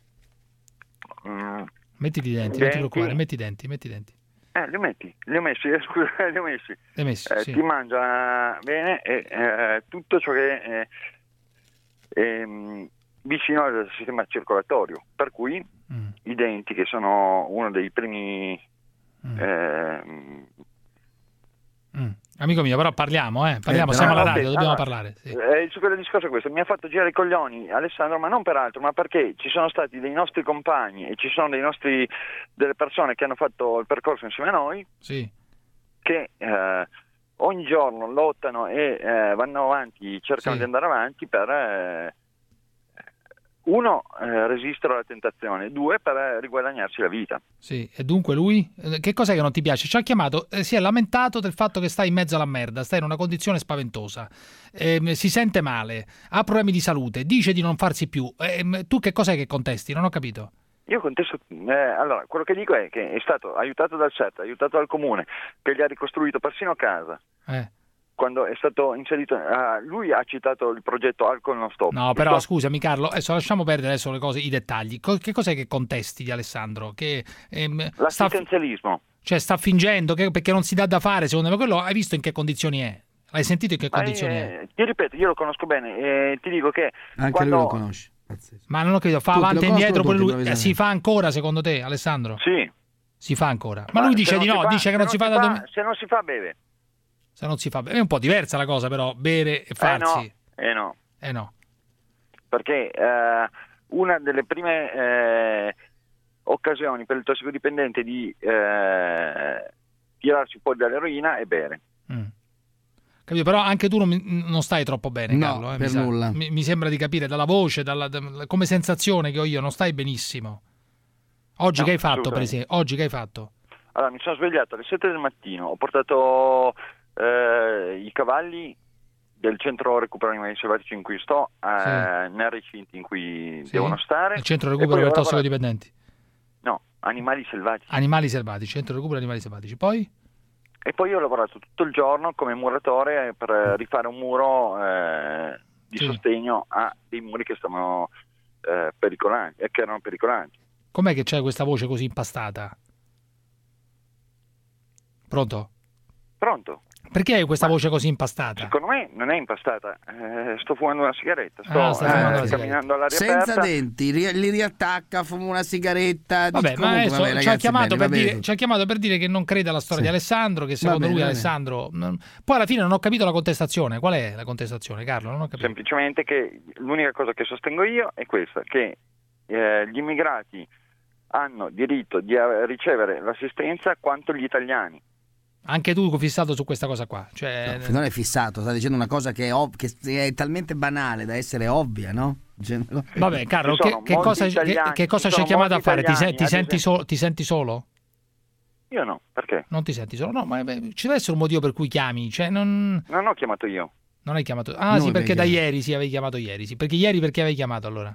mm, Mettiti i denti, non ti Denti. preoccupare, metti i denti, metti i denti. Eh, li metti, li ho messi, eh, scusa, li ho messi. Li hai messi, Eh, sì. Ti mangia bene e eh, tutto ciò che è ehm, vicino al sistema circolatorio, per cui Mm. i denti, che sono uno dei primi... ehm, Mm. Amico mio, però parliamo, eh, parliamo, Eh, siamo alla ok, radio, dobbiamo allora, parlare. Sì. eh, il succo del discorso è questo: mi ha fatto girare i coglioni Alessandro, ma non per altro, ma perché ci sono stati dei nostri compagni e ci sono dei nostri delle persone che hanno fatto il percorso insieme a noi, Sì. che eh, ogni giorno lottano e eh, vanno avanti, cercano Sì. di andare avanti per eh, uno, eh, resistere alla tentazione, due, per eh, riguadagnarsi la vita. Sì, e dunque lui, eh, che cos'è che non ti piace? Ci ha chiamato, eh, si è lamentato del fatto che stai in mezzo alla merda, stai in una condizione spaventosa, ehm, si sente male, ha problemi di salute, dice di non farsi più. Ehm, tu che cos'è che contesti? Non ho capito. Io contesto, eh, allora, quello che dico è che è stato aiutato dal S E T, aiutato dal comune, che gli ha ricostruito persino casa, Eh. quando è stato inserito, uh, lui ha citato il progetto Alcol Non Stop. No, però scusami Carlo, adesso lasciamo perdere adesso le cose, i dettagli. Co- che cos'è che contesti di Alessandro? Che ehm, L'assistenzialismo. Sta, cioè sta fingendo che, perché non si dà da fare, secondo me. Quello hai visto in che condizioni è? L'hai sentito in che condizioni eh, è? Ti ripeto, io lo conosco bene e ti dico che anche quando... lui lo conosce. Pazzesco. Ma non ho capito, fa Tutti, avanti e indietro pure lui. Eh, si fa ancora secondo te, Alessandro? Sì. Si fa ancora. Ma, Ma lui dice di no, fa, dice che non si fa da domenica. Se non si fa, beve. Se non si fa bene. È un po' diversa la cosa, però, bere e farsi. Eh no. Eh no. Eh no. Perché eh, una delle prime eh, occasioni per il tossicodipendente di eh, tirarsi fuori dall'eroina è bere. Mm. Capito? Però anche tu non, non stai troppo bene, no, Carlo. Eh, per mi nulla. Sa, mi, mi sembra di capire dalla voce, dalla, da, come sensazione che ho io, non stai benissimo. Oggi No, che hai fatto, per esempio? Oggi che hai fatto? Allora, mi sono svegliato alle sette del mattino, ho portato eh, i cavalli del centro recupero animali selvatici in cui sto, eh, Sì. nei recinti in cui Sì. devono stare. Il centro E recupero poi per ho lavorato- tossicodipendenti. No, animali selvatici. Animali selvatici, centro recupero animali selvatici. Poi? E poi ho lavorato tutto il giorno come muratore per rifare un muro eh, di Sì. sostegno a dei muri che stavano eh, pericolanti, eh, che erano pericolanti. Com'è che c'è questa voce così impastata? Pronto? Pronto? Perché hai questa voce così impastata? Secondo me non è impastata, eh, sto fumando una sigaretta, sto Ah, stai fumando eh, una camminando all'aria Senza aperta. denti, ri- li riattacca, fuma una sigaretta. Vabbè, dici, ma comunque, adesso vabbè, ci, ha ragazzi, chiamato bene, per va bene dire, tutto. ci ha chiamato per dire che non crede alla storia Sì. di Alessandro, che secondo Va bene, lui va bene. Alessandro... non- Poi alla fine non ho capito la contestazione. Qual è la contestazione, Carlo? Non ho capito. Semplicemente che l'unica cosa che sostengo io è questa, che eh, gli immigrati hanno diritto di eh, ricevere l'assistenza quanto gli italiani. Anche tu fissato su questa cosa qua. Cioè... No, non è fissato, sta dicendo una cosa che è, ov- che è talmente banale da essere ovvia, no? Cioè, Vabbè, Carlo, Ci che, sono che molti cosa, che, italiani, che cosa ci ci hai sono chiamato a molti fare? Ti, italiani, se- ti ad senti esempio. so- ti senti solo? Io no, perché? Non ti senti solo? No, ma beh, ci deve essere un motivo per cui chiami. Cioè, non... Non ho chiamato io. Non hai chiamato? Ah, Noi sì, perché da abbiamo ieri sì, avevi chiamato ieri. Sì. Perché ieri perché avevi chiamato allora?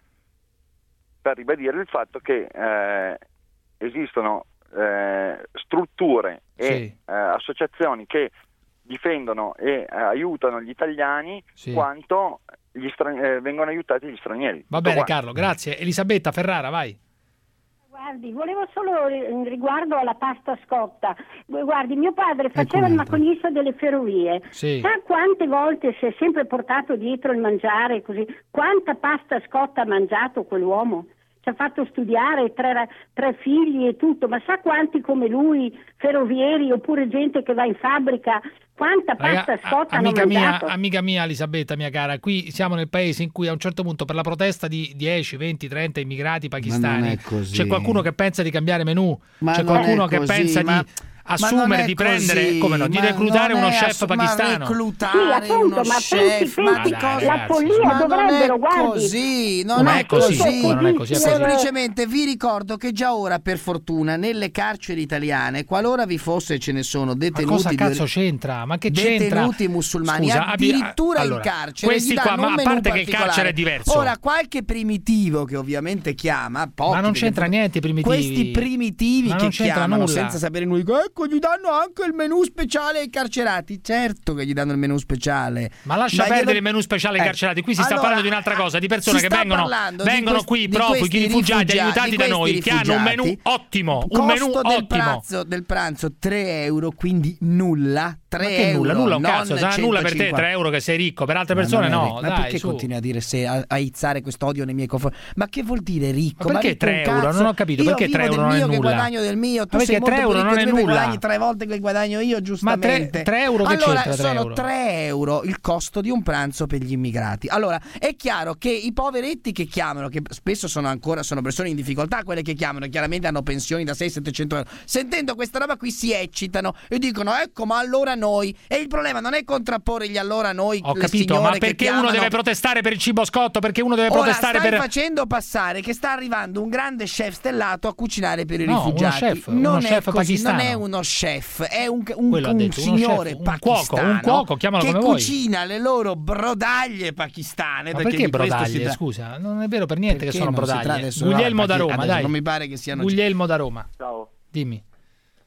Per ribadire il fatto che eh, esistono eh, strutture e Sì. eh, associazioni che difendono e eh, aiutano gli italiani Sì. quanto gli stra- eh, vengono aiutati gli stranieri. Va Tutto bene, qua. Carlo, grazie. Elisabetta Ferrara, vai. Guardi, volevo solo ri- riguardo alla pasta scotta. Guardi, mio padre faceva il un'altra. macchinista delle ferrovie. Sì. Sa quante volte si è sempre portato dietro il mangiare così? Quanta pasta scotta ha mangiato quell'uomo? Ci ha fatto studiare, tre, ra- tre figli e tutto, ma sa quanti come lui, ferrovieri oppure gente che va in fabbrica, quanta pasta Raga, scotta a- hanno amica mia, mangiato? amica mia Elisabetta, mia cara, qui siamo nel paese in cui a un certo punto per la protesta di dieci, venti, trenta immigrati Ma non pakistani è così. c'è qualcuno che pensa di cambiare menù, Ma c'è non qualcuno è che così, pensa ma- di ma non assumere, è di prendere, così, come no, di ma reclutare non uno è chef ass- pakistano. Ma Sì, reclutare appunto, uno ma chef, pensi, ma pensi, di cosa? la ragazzi, follia Ma non dovrebbero, è guardi. così, non, Non è è così, così. ma non è così, è così. Semplicemente vi ricordo che già ora, per fortuna, nelle carceri italiane, qualora vi fosse, ce ne sono Ma detenuti cosa di- cazzo c'entra? Ma che c'entra? detenuti musulmani, Scusa, abbi- addirittura allora, in carcere questi gli qua, danno ma un a menù parte che il particolare. carcere è diverso. Ora, qualche primitivo che ovviamente chiama, pochi, Ma non perché c'entra niente i primitivi. Questi primitivi Ma che non c'entra chiamano nulla. senza sapere nulla, ecco, gli danno anche il menù speciale ai carcerati. Certo che gli danno il menù speciale. Ma lascia perdere glielo- il menù speciale ai Eh, carcerati. Qui si sta allora, parlando di un'altra cosa, di persone si che sta vengono, parlando di vengono questi- qui, di profughi, questi rifugiati, rifugiati, aiutati di da noi, questi che hanno un menù rifugiati. ottimo. Un Costo menù del ottimo. pranzo, del pranzo tre euro, quindi nulla. tre Ma che nulla, euro, nulla un non cazzo, sarà nulla per te, centocinquanta. tre euro che sei ricco, per altre Ma persone non è no. ricco. Ma Dai, perché su. continui a dire se a, a izzare quest'odio nei miei confronti? Ma che vuol dire ricco? Ma perché ricco un tre euro? cazzo? Non ho capito, Io perché vivo tre euro del non è mio, che nulla? guadagno del mio, tu Ma sei perché molto tre più euro ricco non è di me, nulla? guadagni tre volte che guadagno io, Ma giustamente. tre, tre euro che allora, c'entra tre sono euro? tre euro il costo di un pranzo per gli immigrati. Allora, è chiaro che i poveretti che chiamano, che spesso sono ancora sono persone in difficoltà, quelle che chiamano, chiaramente hanno pensioni da seicento settecento euro. Sentendo questa roba qui si eccitano e dicono "Ecco, ma allora noi". E il problema non è contrapporre gli allora noi, Ho le capito, signore ma che perché chiamano. uno deve protestare per il cibo scotto? Perché uno deve Ora protestare stai per... facendo passare che sta arrivando un grande chef stellato a cucinare per i No, uno rifugiati. chef, non uno è chef così, pakistano. non è uno chef, è un, un, Quello ha un detto, uno signore chef, un pakistano cuoco, un cuoco, chiamalo che come vuoi. cucina le loro brodaglie pakistane. Ma perché perché di questo si brodaglie? tra- Scusa, non è vero per niente Perché che sono non si tratta brodaglie. adesso- Guglielmo da adesso Roma, dai. non mi pare che siano- Guglielmo da Roma. Ciao. Dimmi.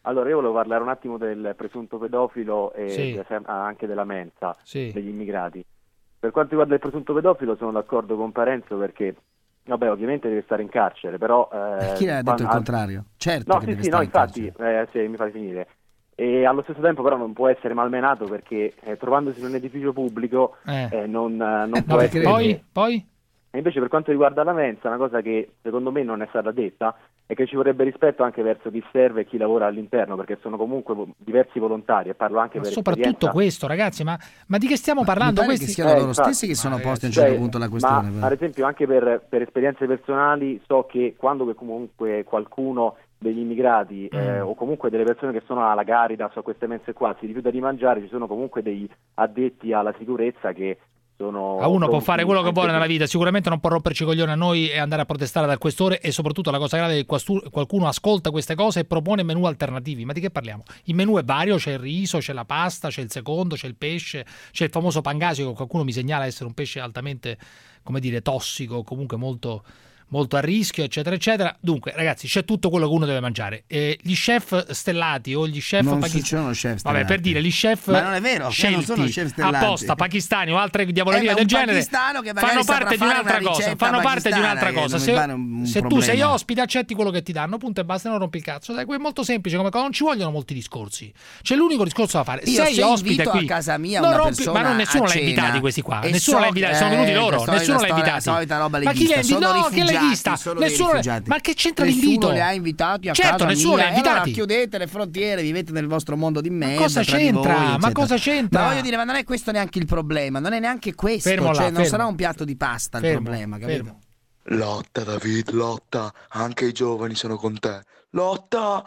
Allora, io volevo parlare un attimo del presunto pedofilo e Sì. de- anche della mensa Sì. degli immigrati. Per quanto riguarda il presunto pedofilo sono d'accordo con Parenzo perché, vabbè, ovviamente deve stare in carcere, però... Eh, Chi l'ha detto quando- il contrario? Certo No, che sì, deve sì, no, stare in infatti, eh, sì, mi fai finire. E allo stesso tempo però non può essere malmenato perché eh, trovandosi in un edificio pubblico Eh. eh, non, eh, non No, può perché essere... poi, poi? E invece per quanto riguarda la mensa, una cosa che secondo me non è stata detta è che ci vorrebbe rispetto anche verso chi serve e chi lavora all'interno, perché sono comunque vo- diversi volontari e parlo anche Ma per soprattutto esperienza. questo, ragazzi, ma, ma di che stiamo parlando? mi pare Questi... che siano Eh, loro infatti. stessi che sono Ma, posti a un cioè, certo punto la questione. Ma però. ad esempio anche per, per esperienze personali so che quando che comunque qualcuno degli immigrati eh, o comunque delle persone che sono alla Caritas o a queste mense qua si rifiuta di mangiare, ci sono comunque dei addetti alla sicurezza che sono A uno può pronti fare quello che anche vuole per- nella vita, sicuramente non può romperci i coglioni a noi e andare a protestare dal questore, e soprattutto la cosa grave è che quastu- qualcuno ascolta queste cose e propone menù alternativi. Ma di che parliamo? Il menù è vario, c'è il riso, c'è la pasta, c'è il secondo, c'è il pesce, c'è il famoso pangasio che qualcuno mi segnala essere un pesce altamente, come dire, tossico, comunque molto... molto a rischio, eccetera eccetera. Dunque ragazzi, c'è tutto quello che uno deve mangiare. E gli chef stellati o gli chef Non pakistani, ci sono chef vabbè, stellati. per dire gli chef Ma non è vero, che non sono scelti chef stellati. apposta pakistani o altre diavolerie Eh, ma del un genere pakistano che magari fanno saprà parte di fare un'altra una cosa, ricetta fanno parte di un'altra pakistana, cosa. che Se, non mi pare un- un se tu problema. sei ospite accetti quello che ti danno, punto e basta, e non rompi il cazzo. Dai, è molto semplice come cosa, non ci vogliono molti discorsi. C'è l'unico discorso da fare. Io sei se ospite invito qui a casa mia non una rompi, persona ma non, nessuno a l'ha cena invitati questi qua, e nessuno so- l'ha invitato, sono venuti eh, loro, solita nessuno l'ha storia- invitati. solita roba Ma chi li ha leghista, invitati? sono No, che rifugiati, leghista? sono dei Nessuno, rifugiati. ma che c'entra Nessuno l'invito? li ha invitati a Certo, casa nessuno mia. li ha E allora invitati. chiudete le frontiere, vivete nel vostro mondo di merda. cosa tra di c'entra? voi, Ma eccetera. cosa c'entra? Ma voglio dire, ma non è questo neanche il problema, non è neanche questo, Fermo là, cioè non fermo. sarà un piatto di pasta il Fermo, problema, capito? fermo. Lotta David, lotta, anche i giovani sono con te. Lotta!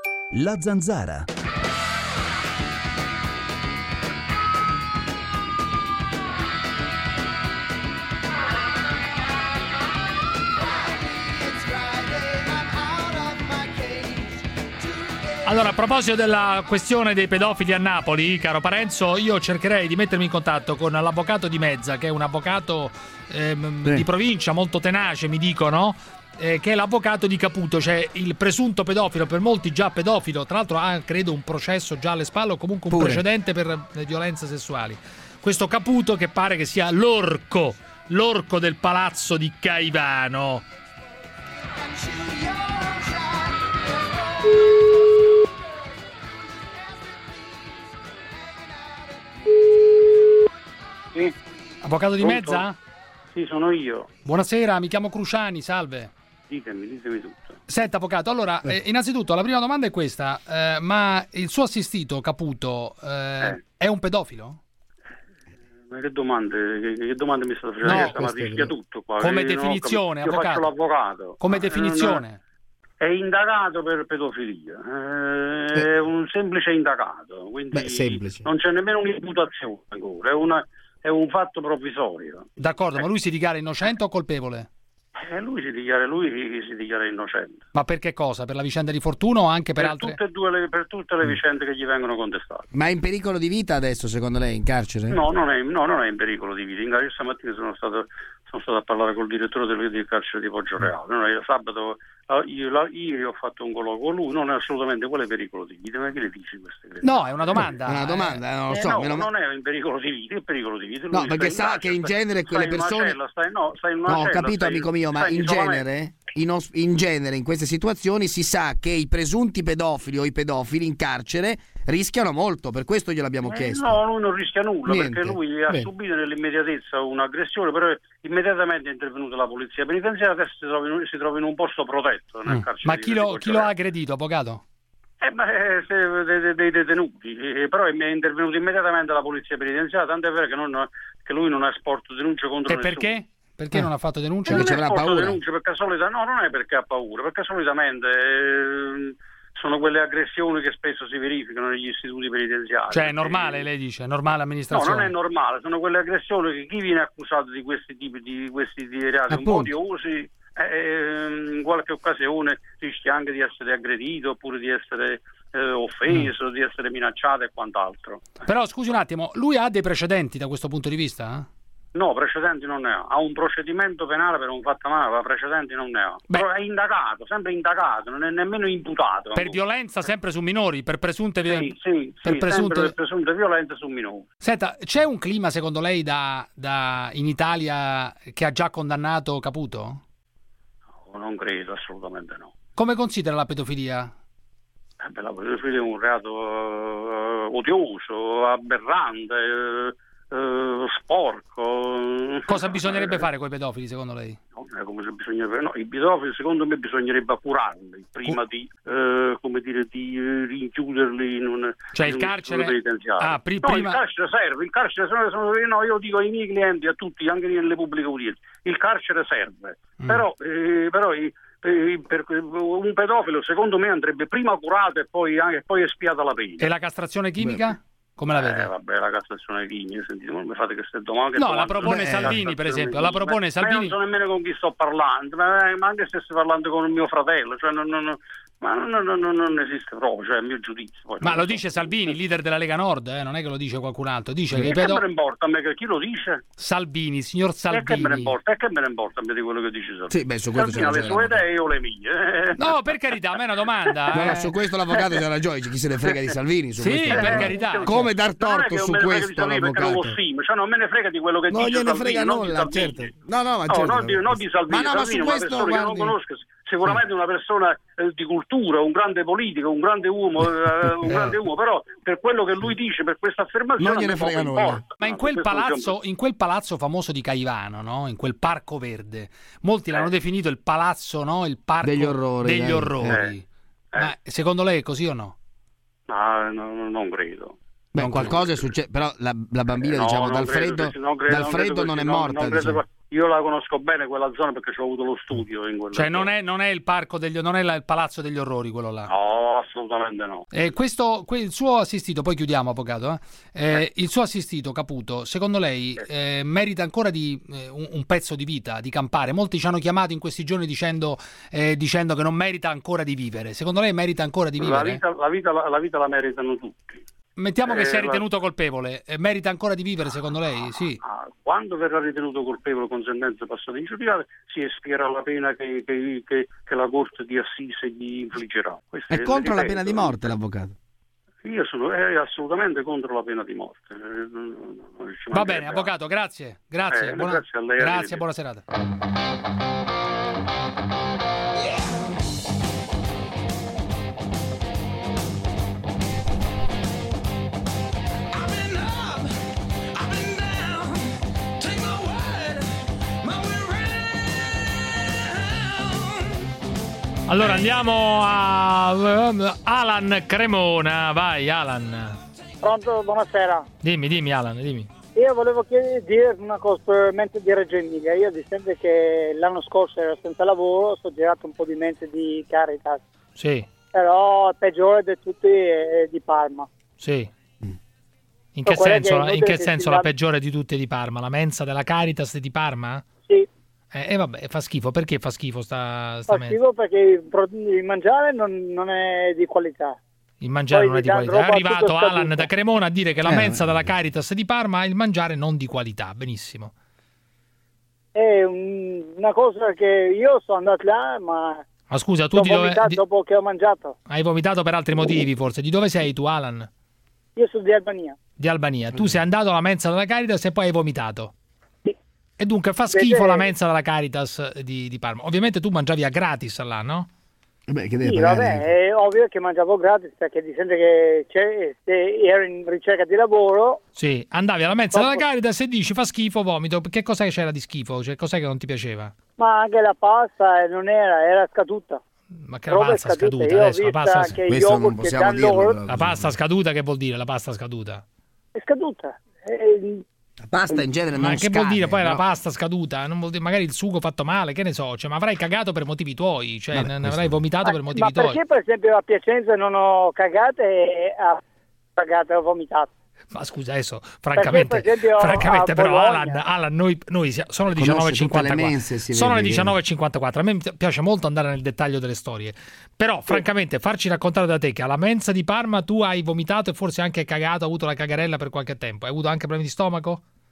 La Zanzara. Allora, a proposito della questione dei pedofili a Napoli, caro Parenzo, io cercherei di mettermi in contatto con l'avvocato di Mezza, che è un avvocato ehm, Sì. di provincia molto tenace, mi dicono, eh, che è l'avvocato di Caputo, cioè il presunto pedofilo, per molti già pedofilo, tra l'altro ha credo un processo già alle spalle o comunque un Pure. precedente per le violenze sessuali. Questo Caputo che pare che sia l'orco, l'orco del palazzo di Caivano. Sì. Avvocato di Pronto? Mezza? Sì, sono io. Buonasera, mi chiamo Cruciani, salve. Ditemi, ditemi tutto. Senta, avvocato, allora, eh, innanzitutto la prima domanda è questa, eh, ma il suo assistito, Caputo, eh, è un pedofilo? Ma che domande, che, che domande mi state facendo? No, Questa, ma rischia tutto qua. come Io non ho definizione, capito. Io faccio avvocato. l'avvocato. Come Ma, eh, definizione? non- È indagato per pedofilia, eh, è un semplice indagato, quindi Beh, semplice. non c'è nemmeno un'imputazione ancora, è, una, è un fatto provvisorio. D'accordo, ma lui si dichiara innocente o colpevole? Eh, lui si dichiara, lui si dichiara innocente. Ma per che cosa? Per la vicenda di Fortuna o anche per, Per altre? tutte, e due le, per tutte le vicende che gli vengono contestate. Ma è in pericolo di vita adesso, secondo lei, in carcere? No, non è, no, non è in pericolo di vita. Io stamattina sono stato, sono stato a parlare col direttore del, del carcere di Poggioreale. No, io sabato ah, io, la, io ho fatto un colloquio con lui, non è assolutamente quale pericolo di vita. Ma che le dici queste cose? No, è una domanda. È una domanda, eh, non lo Eh, so. no, meno ma- non è in pericolo di vita, è pericolo di vita. No, Lui perché sta in sa carcere, che in sta- genere quelle sta in una persone- cella, sta in- no, sta in una No, ho cella, capito, sta in- amico mio, ma sta in isolamento. genere, in, os- in genere in queste situazioni si sa che i presunti pedofili o i pedofili in carcere rischiano molto, per questo gliel'abbiamo Eh, chiesto. no, lui non rischia nulla. Niente. Perché lui ha Bene. subito nell'immediatezza un'aggressione, però immediatamente è intervenuta la polizia penitenziaria, adesso si trova in, si trova in un posto protetto nel Mm. carcere Ma di- chi di lo, Poggioreale. chi lo ha aggredito, avvocato? Eh, ma, eh, se- dei, dei- dei detenuti, eh, però è intervenuta immediatamente la polizia penitenziaria, tanto è vero che, non, che lui non ha esporto denunce contro E nessuno. perché? Perché non ha fatto denuncia? Eh, non ha esporto denunce perché solita, no, non è perché ha paura, perché solitamente eh, sono quelle aggressioni che spesso si verificano negli istituti penitenziari. Cioè è normale, lei dice, è normale No, amministrazione? non è normale, sono quelle aggressioni che chi viene accusato di questi tipi di questi di reati un po' Appunto. odiosi eh, in qualche occasione rischia anche di essere aggredito oppure di essere eh, offeso, Mm. di essere minacciato e quant'altro. Però scusi un attimo, lui ha dei precedenti da questo punto di vista? No, precedenti non ne ha. Ha un procedimento penale per un fatto male, ma precedenti non ne ha. Beh. Però è indagato, sempre indagato, non è nemmeno imputato. Per violenza sempre su minori, per presunte violenze. Sì, sì, per sì, presunte... sempre per presunte violenze su minori. Senta, c'è un clima secondo lei da, da in Italia che ha già condannato Caputo? No, non credo, assolutamente no. Come considera la pedofilia? Eh beh, la pedofilia è un reato uh, odioso, aberrante, uh, uh, sporco. Cosa bisognerebbe fare con i pedofili secondo lei? No, come se bisognerebbe, no, i pedofili secondo me bisognerebbe curarli prima di, uh, come dire, di uh, rinchiuderli in un, cioè in il un carcere penitenziario. ah, pri- no, prima... il carcere serve, il carcere serve, sono, no, io dico ai miei clienti, a tutti, anche nelle pubbliche udienze, il carcere serve, mm. però, eh, però i, eh, per un pedofilo secondo me andrebbe prima curato e poi, e poi espiata la pena. E la castrazione chimica? Beh. Come la vede? Eh, vabbè, la castrazione chimica, sentite, non mi fate queste domande. No, la propone Salvini, per esempio, la propone Salvini. Ma io non so nemmeno con chi sto parlando, ma, ma anche se sto parlando con il mio fratello, cioè non, non, ma non, non, non, non esiste proprio, cioè è il mio giudizio. Poi, ma lo so. dice Salvini, leader della Lega Nord, eh, non è che lo dice qualcun altro, dice e che che pedo... me ne importa a me, che chi lo dice? Salvini, signor Salvini. E che me ne importa, e che me ne importa a me di quello che dice Salvini? Sì, beh, su questo Salvini ha le sue idee e io le mie. No, per carità, a me è una domanda. No, eh. no, su questo l'avvocato c'ha ragione, chi se ne frega di Salvini. Su sì, questo per no. carità. Come dar torto su questo perché non lo stimo, cioè non me ne frega di quello che non dice gliene Salvini, frega non nulla, di certo. Salvini. No, no, ma no, certo. non, di, non di Salvini, ma no, Salvini ma su è una questo, persona guardi... che non conosco, sicuramente una persona eh, di cultura, un grande politico, un grande uomo, eh, un grande uomo, però per quello che lui dice, per questa affermazione non gliene frega nulla. Importa. Ma in quel palazzo, in quel palazzo famoso di Caivano, no? In quel parco verde, molti l'hanno eh. definito il palazzo, no? Il parco degli orrori. Degli orrori. Eh. Ma secondo lei è così o no? Ma no, non credo. Beh, non qualcosa è successo, però la, la bambina, no, diciamo, dal credo, freddo non, credo, dal freddo non, non è morta. Non diciamo. Io la conosco bene quella zona perché ci ho avuto lo studio in quella Cioè zona. non è, non è il parco degli non è la, il palazzo degli orrori quello là. No, assolutamente no. E questo que, il suo assistito, poi chiudiamo avvocato, eh? Eh, il suo assistito Caputo, secondo lei eh, merita ancora di eh, un, un pezzo di vita, di campare? Molti ci hanno chiamato in questi giorni dicendo eh, dicendo che non merita ancora di vivere. Secondo lei merita ancora di vivere? La vita la, vita, la, la, vita la meritano tutti. Mettiamo che eh, sia ritenuto la... colpevole, eh, merita ancora di vivere secondo lei? Sì. Quando verrà ritenuto colpevole con sentenze passate in giudicato si espierà la pena che, che, che, che la Corte di Assise gli infliggerà. Questo è, è contro ripeto, la pena di morte l'avvocato? Io sono è assolutamente contro la pena di morte. Va bene, avvocato, grazie. Grazie, eh, buona... grazie a lei. Grazie, buona serata. Allora andiamo a Alan Cremona, vai Alan. Pronto, buonasera. Dimmi, dimmi Alan, dimmi. Io volevo chiedere, dire una cosa per mente di Reggio Emilia. Io di sempre che l'anno scorso ero senza lavoro, sto girato un po' di mente di Caritas. Sì. Però il peggiore di tutti è di Parma. Sì. In che so, senso, che in che senso la la... peggiore di tutte di Parma? La mensa della Caritas di Parma? Sì. E eh, eh, vabbè, fa schifo. Perché fa schifo sta, sta Fa schifo perché il mangiare non, non è di qualità. Il mangiare Poi non è di qualità. È arrivato Alan da Cremona a dire che la eh, mensa della Caritas di Parma ha il mangiare non di qualità. Benissimo. È un, una cosa che io sono andato là, ma... Ma scusa, tu di dove... Di... dopo che ho mangiato. Hai vomitato per altri motivi, forse. Di dove sei tu, Alan? Io sono di Albania. Di Albania. Tu sei andato alla mensa della Caritas e poi hai vomitato. Sì. E dunque fa schifo Vede... la mensa della Caritas di, di Parma. Ovviamente tu mangiavi a gratis là, no? Beh, che sì, vabbè, è ovvio che mangiavo gratis perché di sempre che c'è, se ero in ricerca di lavoro. Sì, andavi alla mensa dopo... della Caritas e dici fa schifo, vomito. Che cos'è che c'era di schifo? Cioè, cos'è che non ti piaceva? Ma anche la pasta non era, era scaduta. Ma che la pasta scaduta, scaduta adesso? La pasta, che questo non possiamo dirlo, loro... La pasta scaduta che vuol dire la pasta scaduta? È scaduta. È... La pasta in genere ma non che scade, vuol dire poi no? La pasta scaduta? Non vuol dire, magari il sugo fatto male, che ne so, cioè, ma avrai cagato per motivi tuoi, cioè Vabbè, ne avrai vomitato ma, per motivi ma tuoi. Ma perché per esempio a Piacenza non ho cagato e ho cagato e ho vomitato? Ma scusa adesso, francamente, perché, esempio, francamente però Alan, Alan noi, noi sono le diciannove e cinquantaquattro. Sono le diciannove e cinquantaquattro. A me piace molto andare nel dettaglio delle storie. Però, sì. francamente, farci raccontare da te che alla mensa di Parma tu hai vomitato e forse anche cagato, hai avuto la cagarella per qualche tempo. Hai avuto anche problemi di stomaco?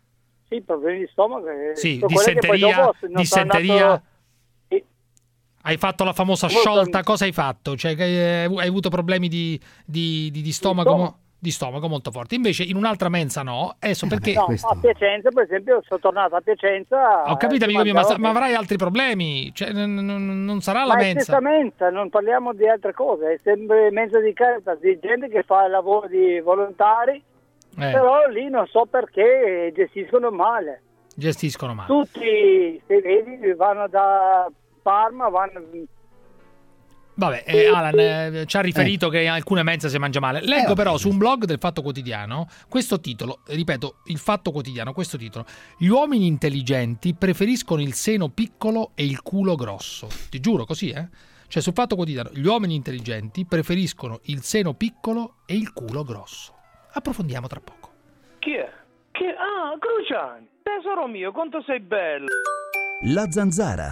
Sì, problemi di stomaco. eh, Sì, sono quelli che poi dissenteria, dopo non sono dissenteria. andato- Sì. Hai fatto la famosa Molto- sciolta, cosa hai fatto? Cioè, che, eh, hai avuto problemi di, di, di, di stomaco? stomaco. mo- Di stomaco molto forti. Invece in un'altra mensa no. Adesso perché... No, a Piacenza, per esempio, sono tornato a Piacenza. Ho capito, eh, amico mio, ma, mangiavo- ma avrai altri problemi? Cioè, n- n- non sarà la Ma è mensa. stessa mensa, non parliamo di altre cose, è sempre mensa di Caritas, di gente che fa il lavoro di volontari, Eh, però lì non so perché gestiscono male. gestiscono male. Tutti, se vedi, vanno da Parma, vanno... Vabbè, eh, Alan eh, ci ha riferito che in alcune mense si mangia male. Leggo Eh, però su un blog del Fatto Quotidiano questo titolo, ripeto, il Fatto Quotidiano, questo titolo: gli uomini intelligenti preferiscono il seno piccolo e il culo grosso. Ti giuro, così, eh? Cioè, sul Fatto Quotidiano, gli uomini intelligenti preferiscono il seno piccolo e il culo grosso. Approfondiamo tra poco. Chi è? Chi è? Ah, Cruciani. Tesoro mio, quanto sei bello. La Zanzara.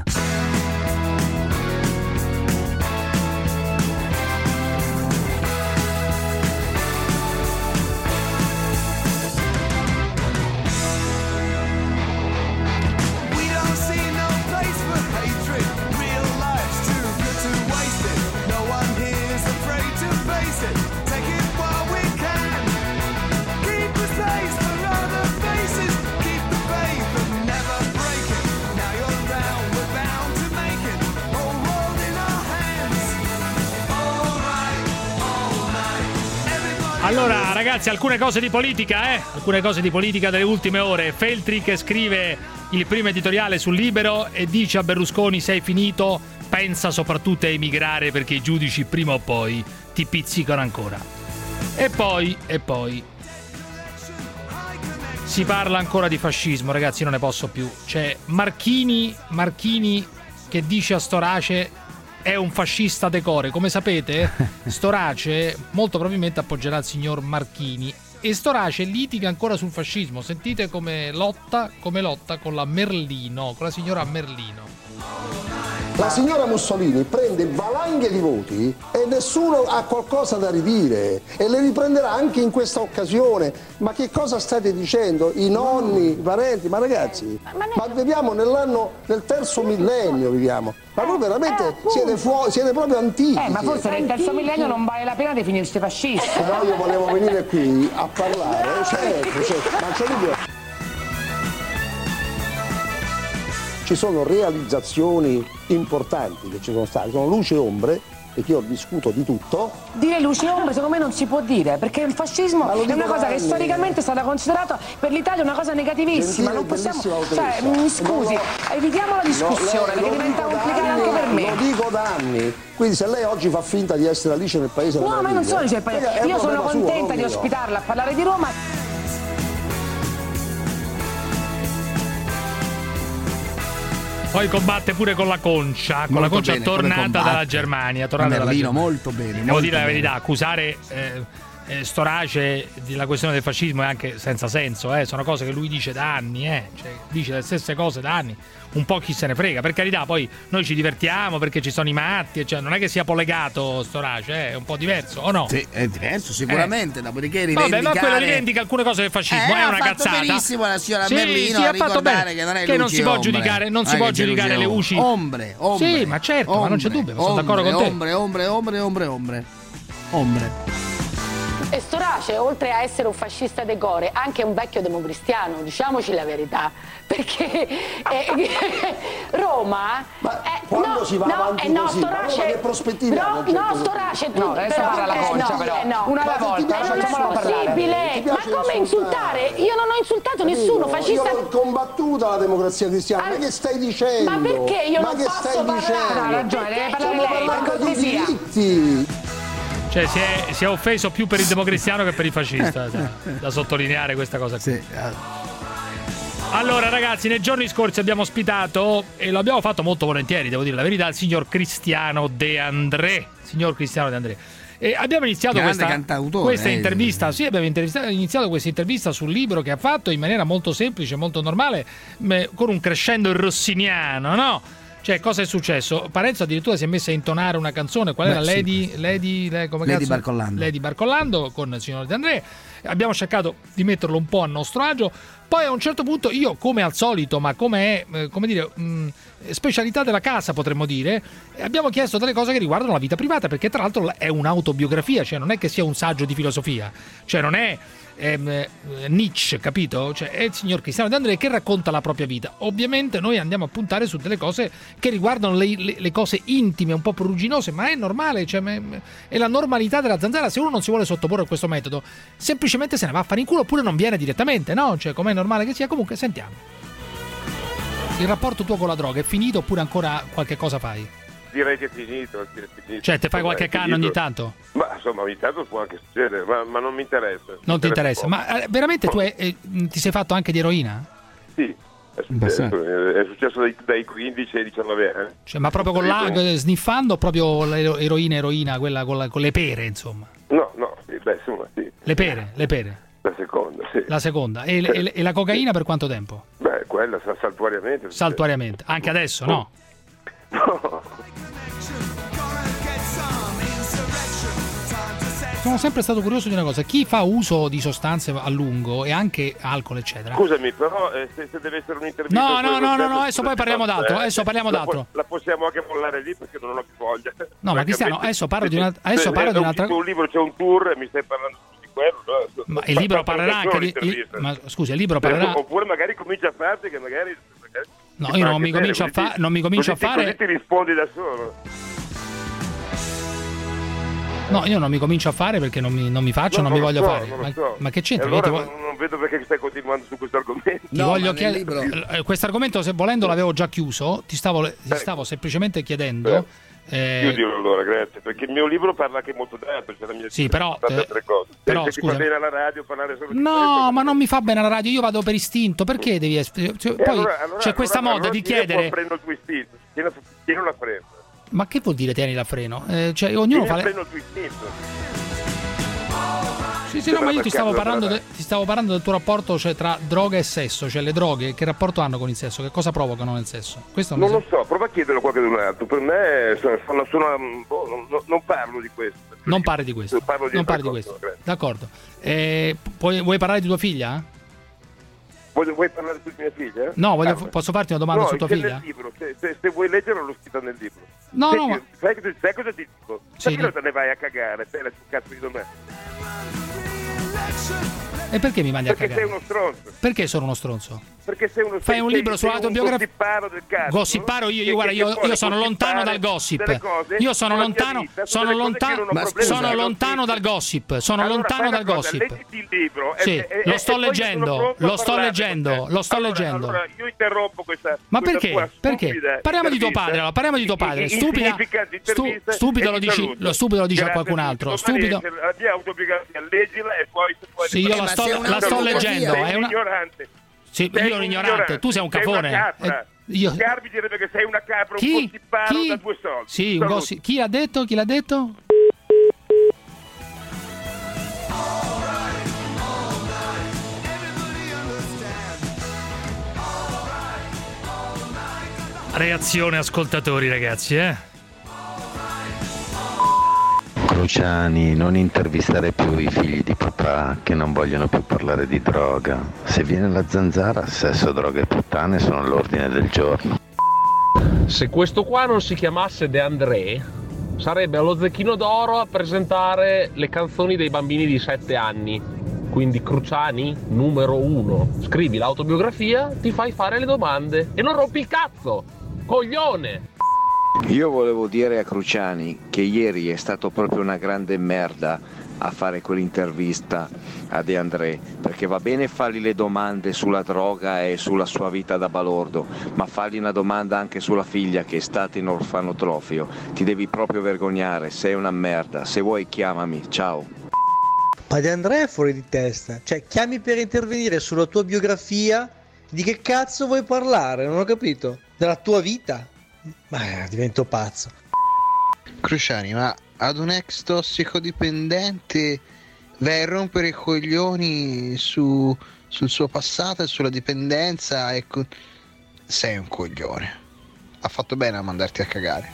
We don't see no place for hatred. Real life's too good to waste it. No one here's afraid to face it. Take it while we can. Keep the space for other faces. Keep the faith and never break it. Now you're round, we're bound to make it. Whole world in our hands. All right, all night. Everybody. Allora, ragazzi, alcune cose di politica, eh? Alcune cose di politica delle ultime ore. Feltri che scrive il primo editoriale sul Libero e dice a Berlusconi: sei finito, pensa soprattutto a emigrare perché i giudici prima o poi ti pizzicano ancora. E poi, e poi si parla ancora di fascismo, ragazzi, non ne posso più. C'è Marchini, Marchini che dice a Storace: è un fascista decore. Come sapete, Storace molto probabilmente appoggerà il signor Marchini e Storace litiga ancora sul fascismo. Sentite come lotta, come lotta con la Merlino, con la signora Merlino. La signora Mussolini prende valanghe di voti e nessuno ha qualcosa da ridire e le riprenderà anche in questa occasione. Ma che cosa state dicendo? I nonni, i parenti? Ma ragazzi, ma viviamo nell'anno del terzo millennio, viviamo. Ma voi veramente siete, fuori, siete proprio antichi. Eh, ma forse nel terzo millennio non vale la pena definirsi fascisti. No, io volevo venire qui a parlare, certo, certo, ma c'è dubbio. Ci sono realizzazioni importanti che ci sono state, sono luci e ombre, perché io discuto di tutto. Dire luci e ombre secondo me non si può dire, perché il fascismo è una cosa che storicamente è stata considerata per l'Italia una cosa negativissima. Non possiamo, cioè, mi scusi, evitiamo la discussione perché diventa complicata anche per me. Lo dico da anni. Quindi se lei oggi fa finta di essere Alice nel Paese delle No, ma non sono Alice nel Paese. Meraviglie, Io sono è un problema contenta suo, di non mio. ospitarla a parlare di Roma. Poi combatte pure con la Concia, con Molto la Concia bene, pure tornata combatte. dalla Germania, tornata dalla Merlino Germania. molto bene. Devo molto dire la bene. verità, accusare eh, eh, Storace della questione del fascismo è anche senza senso, eh. Sono cose che lui dice da anni, eh. Cioè, dice le stesse cose da anni. Un po' chi se ne frega, per carità, poi noi ci divertiamo perché ci sono i matti, cioè non è che sia polegato Storace, eh. È un po' diverso, o no? Sì, è diverso sicuramente, dopodiché rivendicare... Vabbè, ma quello rivendica alcune cose del fascismo, Eh, è ha una fatto cazzata. benissimo la signora Sì, Merlino sì, a ha fatto ricordare bene che non è che non luci si e può ombre. giudicare, non si è può che c'è giudicare le luci. Ombre, ombre. Sì, ma certo, ma non c'è dubbio, sono d'accordo con te. Ombre, ombre, ombre, ombre, ombre. Ombre. E Storace, oltre a essere un fascista decore, anche un vecchio democristiano, diciamoci la verità, perché eh, Roma... eh, quando no, si va no, avanti eh, no, così, Storace, ma che prospettive no, hanno no, gente Storace, tu, No, adesso però, parla la eh, Concia, no, però. eh, no. Una alla Ma che ti volta, piace non è facciamola parlare. possibile, Ti ma piace come insultare? Io non ho insultato nessuno, fascista... Io ho combattuta la democrazia cristiana, ma che stai dicendo? Ma perché io ma non che posso stai parlare? dicendo? Ha ragione, deve parlare Stiamo lei, per parlando di cortesia. diritti. Cioè si è, si è offeso più per il democristiano che per il fascista, da, da sottolineare questa cosa qui. Allora ragazzi, nei giorni scorsi abbiamo ospitato, e lo abbiamo fatto molto volentieri, devo dire la verità, il signor Cristiano De André. Signor Cristiano De André. E abbiamo iniziato Grande questa, cantautore, questa eh. intervista, sì, abbiamo iniziato questa intervista sul libro che ha fatto in maniera molto semplice, molto normale, mh, con un crescendo rossiniano, no? Cioè, cosa è successo? Parenzo addirittura si è messa a intonare una canzone. Qual era? Beh, sì. Lady, Lady, Lady, come Lady cazzo? Barcollando. Lady Barcollando con il signor De André. Abbiamo cercato di metterlo un po' a nostro agio. Poi a un certo punto io, come al solito, ma come è, eh, come dire, mh, specialità della casa potremmo dire, abbiamo chiesto delle cose che riguardano la vita privata, perché tra l'altro è un'autobiografia, cioè non è che sia un saggio di filosofia, cioè non è ehm, Nietzsche, capito? Cioè è il signor Cristiano De André che racconta la propria vita. Ovviamente noi andiamo a puntare su delle cose che riguardano le, le, le cose intime, un po' pruriginose, ma è normale, cioè, è la normalità della zanzara. Se uno non si vuole sottoporre a questo metodo, semplicemente se ne va a fare in culo oppure non viene direttamente, no? Cioè, com'è normale che sia. Comunque, sentiamo. Il rapporto tuo con la droga è finito oppure ancora qualche cosa fai? Direi che è finito, è finito. Cioè, te fai qualche canna ogni tanto? Ma insomma, ogni tanto può anche succedere, ma, ma non mi interessa. Non ti interessa? Ma eh, veramente tu è, eh, ti sei fatto anche di eroina? Sì, è successo, è successo dai, dai quindici ai diciannove anni. Cioè, ma proprio con la, sniffando proprio l'eroina eroina, quella con, la, con le pere, insomma? No, no, sì, beh, insomma, sì. Le pere, le pere. La seconda, sì. La seconda. E, sì. e, e la cocaina per quanto tempo? Beh, quella saltuariamente. Saltuariamente. Anche adesso, no? No. Sono sempre stato curioso di una cosa: chi fa uso di sostanze a lungo e anche alcol eccetera. Scusami, però eh, se, se deve essere un'intervista. No, no, no, no, no, adesso poi parliamo d'altro. Adesso parliamo la d'altro. Po- la possiamo anche mollare lì perché non ho più voglia. No, ma Cristiano, adesso parlo di una, adesso parlo di un'altra cosa. C'è un libro, c'è un tour e mi stai parlando di quello. No? Ma il libro parlerà anche di. Il, ma scusi, il libro parlerà. Oppure magari comincia a farti che magari. magari no, io non mi comincio a fare. Non mi comincio a fare. Così ti rispondi da solo. No, io non mi comincio a fare perché non mi, non mi faccio, non, non mi voglio so, fare. Non ma, so. ma che c'entra? Allora vo- non, non vedo perché stai continuando su questo argomento. Ti no, voglio chiedere. Questo argomento, se volendo, l'avevo già chiuso. Ti stavo, ti stavo semplicemente chiedendo. Eh, chiudilo allora, grazie. Perché il mio libro parla anche molto d'altro. C'è la mia sì, però. Eh, altre cose. Però, se scusa. ti fa bene alla radio parlare solo di no, questo, ma non mi fa bene alla radio. Io vado per istinto. Perché devi. Cioè, poi allora, allora, c'è questa allora, moda allora di chiedere. Io prendo il tuo istinto. Tieni, tieni la fretta. Ma che vuol dire tieni la freno? Eh, cioè, ognuno fa. Io prendo il tuo istinto. Sì, sì, no, ma io ti stavo parlando, de, ti stavo parlando del tuo rapporto, cioè, tra droga e sesso, cioè le droghe, che rapporto hanno con il sesso, che cosa provocano nel sesso? Questo non lo so, prova a chiederlo a qualcun altro. Per me sono, sono, boh, non, non parlo di questo. Non parli di questo. Parlo di non parli di questo. Grazie. D'accordo. Eh, puoi, vuoi parlare di tua figlia? Vuoi, vuoi parlare di mia figlia? No, voglio, ah, posso farti una domanda no, su tua figlia? Nel libro. Se, se, se vuoi leggere l'ho scritto nel libro. No, sai, no, ma... sai, sai cosa ti dico? Sì, perché non te ne vai a cagare? Te la cazzo di domani. E perché mi mandi perché a cagare? Perché sei uno stronzo. Perché sono uno stronzo? Perché sei uno stronzo. Fai un sei, libro sulla tua biografia. Gossiparo del cazzo. Gossiparo io, io guarda, io, io sono lontano dal gossip. Io sono lontano, vita, sono lontano, sono lontano dal gossip. Sono allora, lontano dal cosa, gossip. Leggiti il libro. Sì, e, lo e, sto e leggendo, lo sto leggendo, lo sto allora, leggendo. Allora, io interrompo questa. Ma questa perché? Perché? Parliamo di tuo padre, allora, parliamo di tuo padre. Stupida. Stu, stupido lo dici, lo stupido lo dice a qualcun altro. Stupido. La mia autobiografia, leggila e poi sì, io la sto, la sto leggendo. Sei è una... ignorante. Sì, sei io un ignorante, tu sei un cafone. Sei una capra. Eh, io... Garbi direbbe che sei una capra, chi? un gossiparo chi? da due soldi. Sì, un gossi... Chi l'ha detto? Chi l'ha detto? Reazione ascoltatori, ragazzi, eh? Cruciani, non intervistare più i figli di papà che non vogliono più parlare di droga. Se viene la zanzara, sesso, droga e puttane sono all'ordine del giorno. Se questo qua non si chiamasse De André, sarebbe allo Zecchino d'Oro a presentare le canzoni dei bambini di sette anni. Quindi Cruciani, numero uno. Scrivi l'autobiografia, ti fai fare le domande e non rompi il cazzo, coglione! Io volevo dire a Cruciani che ieri è stato proprio una grande merda a fare quell'intervista a De André, perché va bene fargli le domande sulla droga e sulla sua vita da balordo, ma fargli una domanda anche sulla figlia che è stata in orfanotrofio. Ti devi proprio vergognare, sei una merda, se vuoi chiamami, ciao. Ma De André è fuori di testa, cioè chiami per intervenire sulla tua biografia, di che cazzo vuoi parlare? Non ho capito, della tua vita? Ma divento pazzo. Cruciani, ma ad un ex tossicodipendente vai a rompere i coglioni su, sul suo passato e sulla dipendenza e co- sei un coglione. ha fatto bene a mandarti a cagare.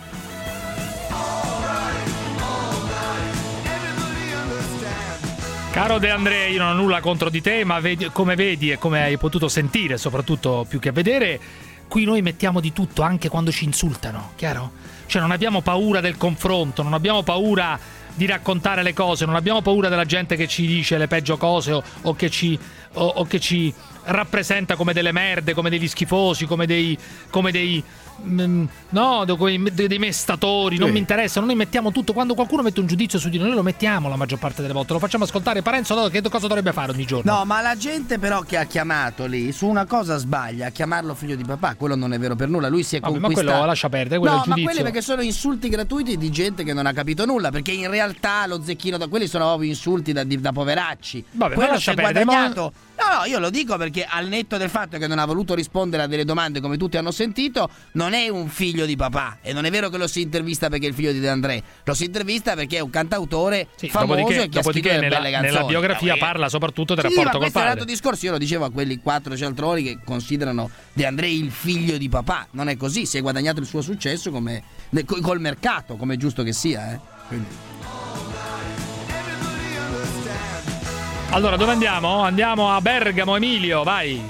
Caro De André, io non ho nulla contro di te, ma vedi, come vedi e come hai potuto sentire, soprattutto più che vedere, qui noi mettiamo di tutto anche quando ci insultano, chiaro? Cioè non abbiamo paura del confronto, non abbiamo paura di raccontare le cose, non abbiamo paura della gente che ci dice le peggio cose o, o, che, ci, o, o che ci rappresenta come delle merde, come degli schifosi, come dei... Come dei mm, no, dei, dei mestatori, sì. Non mi interessa, noi mettiamo tutto, quando qualcuno mette un giudizio su di noi, noi lo mettiamo la maggior parte delle volte, lo facciamo ascoltare. Parenzo, no, che cosa dovrebbe fare ogni giorno? No, ma la gente però che ha chiamato lì su una cosa sbaglia, a chiamarlo figlio di papà, quello non è vero per nulla, lui si è Vabbè, conquistato. ma quello lascia perdere, quello no, è il giudizio. ma quelli perché sono insulti gratuiti di gente che non ha capito nulla, perché in realtà lo zecchino da quelli sono proprio insulti da, da poveracci. Vabbè, quello ma si è perdere, guadagnato. Ma... No, no, io lo dico perché al netto del fatto che non ha voluto rispondere a delle domande come tutti hanno sentito, non è un figlio di papà, e non è vero che lo si intervista perché è il figlio di De André, lo si intervista perché è un cantautore sì, famoso dopodiché, e che ha scritto delle nella, belle canzoni. Nella biografia no, parla soprattutto del sì, rapporto ma col padre. Questo è un altro discorso, io lo dicevo a quelli quattro cialtroni che considerano De André il figlio di papà, non è così, si è guadagnato il suo successo come, col mercato, come è giusto che sia, eh. Quindi. Allora, dove andiamo? Andiamo a Bergamo, Emilio, vai.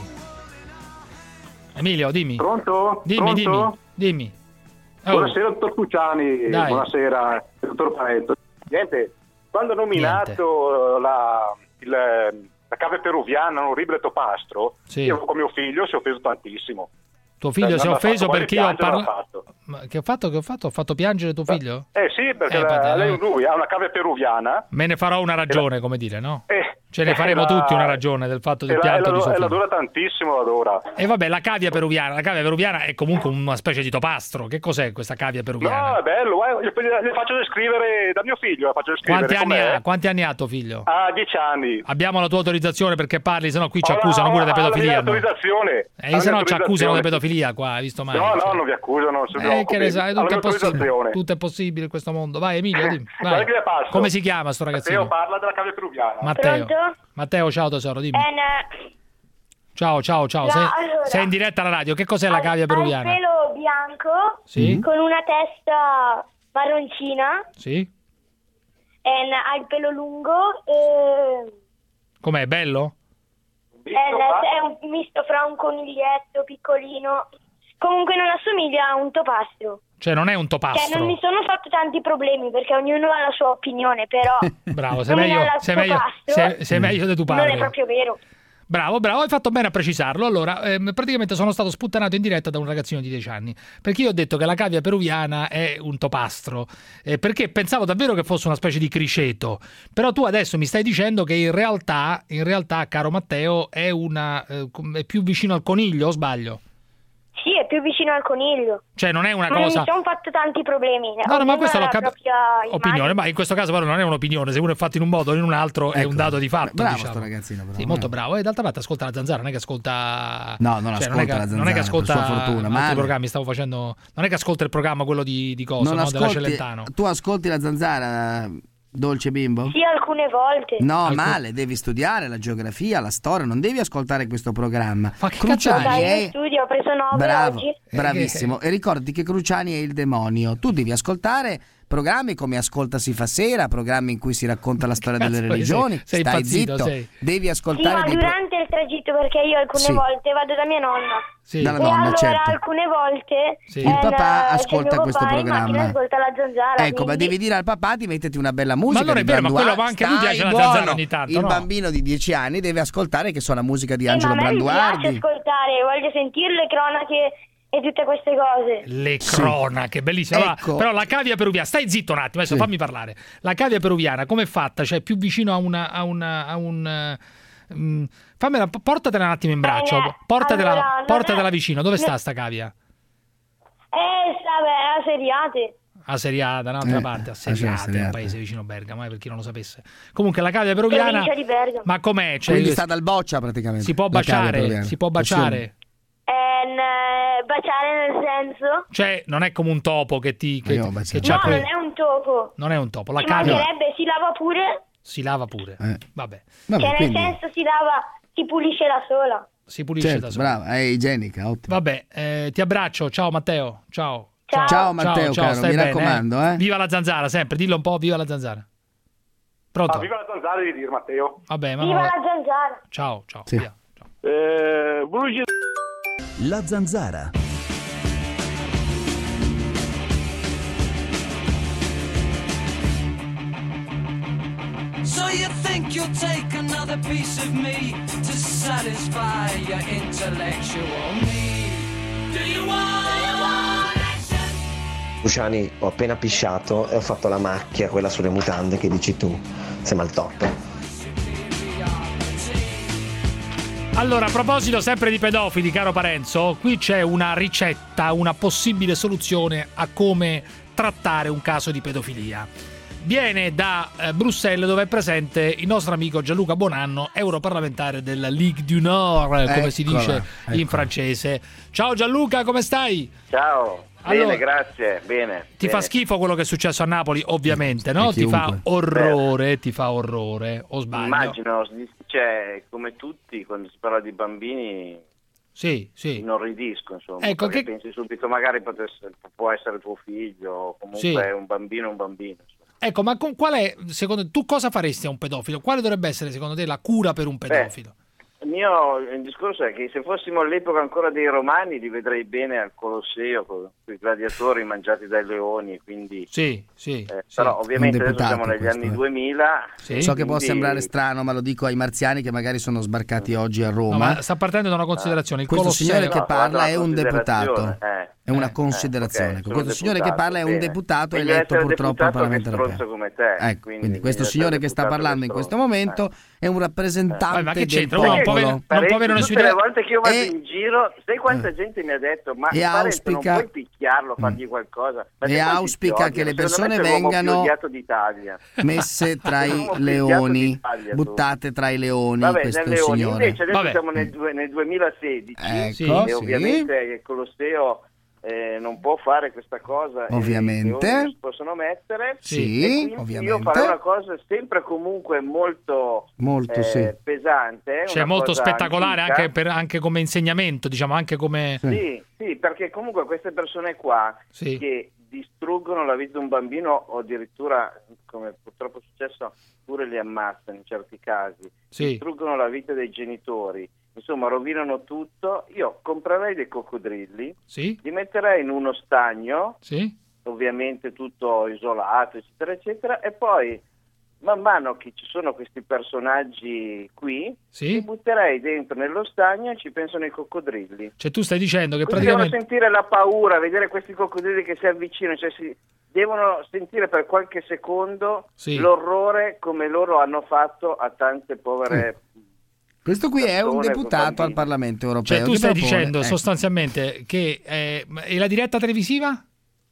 Emilio, dimmi. Pronto? Dimmi, Pronto? dimmi, dimmi. Oh. Buonasera, dottor Cruciani. Dai. Buonasera, dottor Parenzo. Niente, quando ho nominato la, il, la cave peruviana, un orribile topastro, sì. Io con mio figlio si è offeso tantissimo. Tuo figlio eh, si è offeso perché io ho parlato. parlato. Ma che ho fatto? Che ho fatto? Ho fatto piangere tuo figlio? Eh sì, perché eh, la, padre, lei, no. lui ha una cave peruviana. Me ne farò una ragione, come dire, no? Eh, Ce ne faremo la, tutti una ragione del fatto del la, pianto la, di suo la, figlio. l'adora tantissimo, l'adora. E vabbè, la cavia peruviana, la cavia peruviana è comunque una specie di topastro. Che cos'è questa cavia peruviana? No, è bello, eh. le faccio descrivere da mio figlio, la faccio descrivere. Quanti anni, com'è. ha, quanti anni ha tuo figlio? Ha dieci anni. Abbiamo la tua autorizzazione perché parli, sennò qui ci Ho la- accusano ho pure di la- ho la pedofilia. mia no? autorizzazione. Eh, La se no mia ci accusano di autorizzazione. pedofilia qua, hai visto mai? No, cioè. no, non vi accusano. Se Eh, che ne sai, Alla tutto mia è possibile. autorizzazione. Tutto è possibile in questo mondo. Vai Emilio, dimmi. Guarda Vai. che le passo. Come si chiama sto ragazzino? Matteo parla della cave peruviana. Matteo. Pronto? Matteo, ciao tesoro, dimmi. Eh, ne- Ciao, ciao, ciao. No, sei, allora. sei in diretta alla radio. Che cos'è la ha- cavia Ha il peruviana? pelo bianco, Sì. con una testa marroncina, Sì? e ha il pelo lungo, e Com'è, bello? è, è un misto fra un coniglietto piccolino. Comunque non assomiglia a un topastro. Cioè non è un Cioè, topastro. non mi sono fatto tanti problemi perché ognuno ha la sua opinione, però Bravo, sei nominare meglio, la sei meglio, topastro sei, sei meglio di tuo non padre. è proprio vero. Bravo, bravo, hai fatto bene a precisarlo. Allora, ehm, praticamente sono stato sputtanato in diretta da un ragazzino di dieci anni, perché io ho detto che la cavia peruviana è un topastro, eh, perché pensavo davvero che fosse una specie di criceto. Però tu adesso mi stai dicendo che in realtà, in realtà, caro Matteo, è una eh, è più vicino al coniglio, o sbaglio? Sì, è più vicino al coniglio. Cioè non è una Ma non cosa... mi sono fatto tanti problemi. No, no, ma Ognuno questo ha l'ho la capito. propria Opinione, immagine. ma in questo caso però non è un'opinione, se uno è fatto in un modo o in un altro è un dato di fatto. Bravo diciamo. sto ragazzino, però. Sì, molto bravo. E d'altra parte ascolta la Zanzara, non è che ascolta. No, non cioè, ascolta non è che, la Non è Zanzara, che ascolta per sua fortuna, altri male. programmi, stavo facendo. Non è che ascolta il programma quello di, di cosa, Non no? Della ascolti, Celentano. tu ascolti la Zanzara, dolce bimbo? Sì, alcune volte. No, Alcun- male, devi studiare la geografia, la storia, non devi ascoltare questo programma. Ma che Cruciani Dai, è... io studio, ho preso nove Bravo, oggi. bravissimo. E ricordati che Cruciani è il demonio. Tu devi ascoltare programmi come Ascolta si fa sera, programmi in cui si racconta la storia delle Cazzo, religioni. sei- sei Stai impazzito, zitto. sei. Devi Sì, ascoltare ma dei pro- durante il tragitto, perché io alcune Sì. volte vado da mia nonna. Sì. Dalla e nonna, allora certo. alcune volte Sì. eh, Il papà c'è ascolta mio questo papà in programma. macchina, ascolta la zanzara. Ecco, ma quindi- devi dire al papà di metterti una bella musica. Ma allora è di vero, ma Branduardi. quello anche lui Stai piace la buono. zanzara ogni tanto, Il no? bambino di dieci anni deve ascolare che suona musica di Eh, Angelo ma a me mi piace Branduardi. ascoltare, voglio sentire le cronache e tutte queste cose. Le cronache, bellissimo. Allora, Ecco. però la cavia peruviana, stai zitto un attimo, adesso Sì. fammi parlare. La cavia peruviana come è fatta? Cioè più vicino a una a una a un eh, mm, fammela, portatela un attimo in braccio. Bene, Portatela, allora, non portatela è- vicino. Dove sta no- sta cavia? Eh, vabbè, a Seriate. A Seriata, da un'altra Eh, parte, a a Seriata. Seriata, è un paese vicino a Bergamo, eh, per chi non lo sapesse. Comunque la cavia peruviana, Provincia di Bergamo. ma com'è? Cioè, Quindi sta dal boccia praticamente. si può la cavia baciare, peruviana. si può baciare. Eh, n- baciare nel senso? Cioè, non è come un topo che ti che, Ma io che baciare. c'ha No, quel- non è un topo. non è un topo, la Ci cavia mancherebbe, si lava pure. si lava pure. Eh. Vabbè. Vabbè, Cioè, nel quindi- senso, si lava si pulisce da sola. Si pulisce Certo, da sola. brava, è igienica, ottimo. Vabbè, eh, ti abbraccio. Ciao Matteo. Ciao. Ciao, ciao Matteo, ciao, caro, stai mi bene, raccomando. Eh? Viva la zanzara, sempre. Dillo un po', viva la zanzara. Pronto? Ah, viva la zanzara devi dire, Matteo. Vabbè, ma Viva no. la zanzara. Ciao, ciao. Sì. Via. Eh, La zanzara. So you think you'll take another piece of me to satisfy your intellectual need? Do you want action? Luciani, ho appena pisciato e ho fatto la macchia, quella sulle mutande che dici tu. Siamo al top. Allora, a proposito sempre di pedofili, caro Parenzo, qui c'è una ricetta, una possibile soluzione a come trattare un caso di pedofilia. Viene da eh, Bruxelles, dove è presente il nostro amico Gianluca Buonanno, europarlamentare della Ligue du Nord, come Eccola, si dice in eccola. francese. Ciao Gianluca, come stai? Ciao, Allora, bene, grazie, bene. Ti bene. fa schifo quello che è successo a Napoli, ovviamente, no? Ti fa orrore, ti fa orrore, o sbaglio? Immagino, cioè, come tutti, quando si parla di bambini, sì, sì. inorridisco, insomma, Ecco, perché che- pensi subito magari potesse, può essere tuo figlio, o comunque Sì. è un bambino, un bambino. Ecco, ma con qual è, secondo tu cosa faresti a un pedofilo? Quale dovrebbe essere, secondo te, la cura per un pedofilo? Il mio il discorso è che se fossimo all'epoca ancora dei romani li vedrei bene al Colosseo con i gladiatori mangiati dai leoni, quindi sì, sì, eh, sì. però ovviamente Un adesso deputato siamo negli questo, anni eh. duemila. So che può quindi- sembrare strano, ma lo dico ai marziani che magari sono sbarcati oggi a No, Roma. ma sta partendo da una considerazione. Il Questo Colosseo- signore che No, parla è guarda, un deputato. considerazione, eh. È una Eh, considerazione. ok, sono Questo signore che deputato, parla è un bene. deputato Meglio eletto essere purtroppo al deputato che Parlamento europeo. stronzo come te, Ecco, quindi quindi questo meglio signore essere che sta deputato parlando in che questo stronzo. momento è un rappresentante Eh, ma che del c'entra? Uno non può avere- popolo. non può avere una Tutte idea- le volte che io vado E- in giro, sai quanta gente mi ha detto ma e Parenzo, non auspica- puoi picchiarlo, fargli qualcosa. Ma E sai quanti auspica ti odiano? che le Secondo persone me sei l'uomo più vengano odiato d'Italia. messe tra i L'uomo più odiato leoni, d'Italia, tu. buttate tra i leoni. Vabbè, questo nel Leoni. signore. Invece adesso Vabbè. siamo nel, due- nel duemilasedici Ecco, e sì. ovviamente il Colosseo eh, non può fare questa cosa e Ovviamente. i leoni non si possono mettere. Sì, E quindi ovviamente. io farò una cosa sempre comunque molto, Molto, eh, sì. pesante, Cioè, una molto cosa spettacolare antica. anche, per- anche come insegnamento, diciamo, anche come... Sì, sì, perché comunque queste persone qua Sì. che distruggono la vita di un bambino o addirittura, come purtroppo è successo, pure li ammazzano in certi casi, Sì. distruggono la vita dei genitori, insomma rovinano tutto, io comprerei dei coccodrilli, Sì, li metterei in uno stagno, sì. ovviamente tutto isolato, eccetera, eccetera, e poi man mano che ci sono questi personaggi qui, Sì. li butterei dentro nello stagno e ci pensano i coccodrilli. Cioè tu stai dicendo che Così devono praticamente... sentire la paura, vedere questi coccodrilli che si avvicinano, cioè si devono sentire per qualche secondo Sì. l'orrore come loro hanno fatto a tante povere... Questo qui è un persone, deputato bambini. al Parlamento europeo. Cioè tu che stai propone- dicendo ecco. sostanzialmente che... eh, e la diretta televisiva?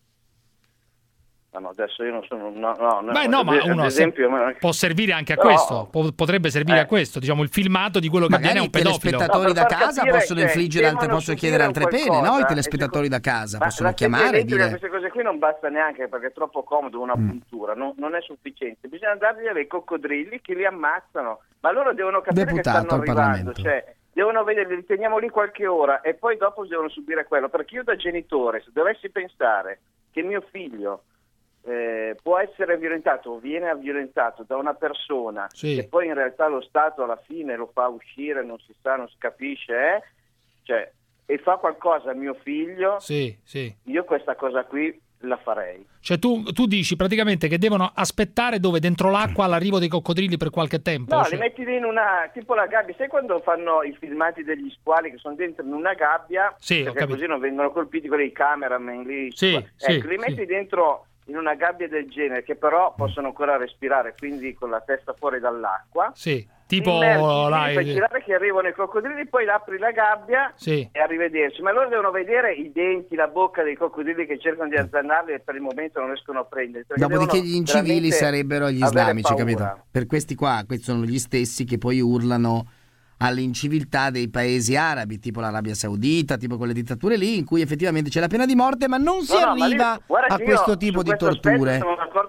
No, no, adesso io non sono... No, no, no, Beh no, ad- ma ad uno esempio, ma- può servire anche a Però- questo, po- potrebbe servire Eh. a questo, diciamo il filmato di quello che Magari avviene a un i pedofilo. telespettatori No, da per far casa capire, possono cioè, infliggere altre, devono possono chiedere altre subire pene, no? I qualcosa, telespettatori e da casa Ma possono la chiamare e sentenza di dire... queste cose qui non basta neanche perché è troppo comodo una Mm. puntura, non, non è sufficiente, bisogna dargli dei coccodrilli che li ammazzano, ma loro devono capire Deputato che stanno al arrivando, Parlamento. cioè devono vedere, li teniamo lì qualche ora e poi dopo devono subire quello, perché io da genitore se dovessi pensare che mio figlio eh, può essere violentato o viene violentato da una persona Sì. e poi in realtà lo Stato alla fine lo fa uscire, non si sa, non si capisce, eh? Cioè, e fa qualcosa a mio figlio, Sì, sì. io questa cosa qui la farei. Cioè tu, tu dici praticamente che devono aspettare dove dentro l'acqua l'arrivo dei coccodrilli per qualche tempo? No, Cioè- li metti lì in una, tipo la gabbia, sai quando fanno i filmati degli squali che sono dentro in una gabbia, Sì, ho perché capito. così non vengono colpiti quelli cameraman lì, Sì, ecco, sì, li metti sì. dentro in una gabbia del genere che però possono ancora respirare, quindi con la testa fuori dall'acqua. Sì, tipo Immergi, là, fai il- girare che arrivano i coccodrilli, poi apri la gabbia Sì. e arrivederci. Ma loro devono vedere i denti, la bocca dei coccodrilli che cercano di azzannarli e per il momento non riescono a prenderli. perché Dopodiché devono gli incivili veramente sarebbero gli avere islamici, paura. capito? Per questi qua, questi sono gli stessi che poi urlano all'inciviltà dei paesi arabi, tipo l'Arabia Saudita, tipo quelle dittature lì in cui effettivamente c'è la pena di morte, ma non si No, no, ma arriva io- guarda a che io questo su tipo di questo aspetto torture. Sono d'accordo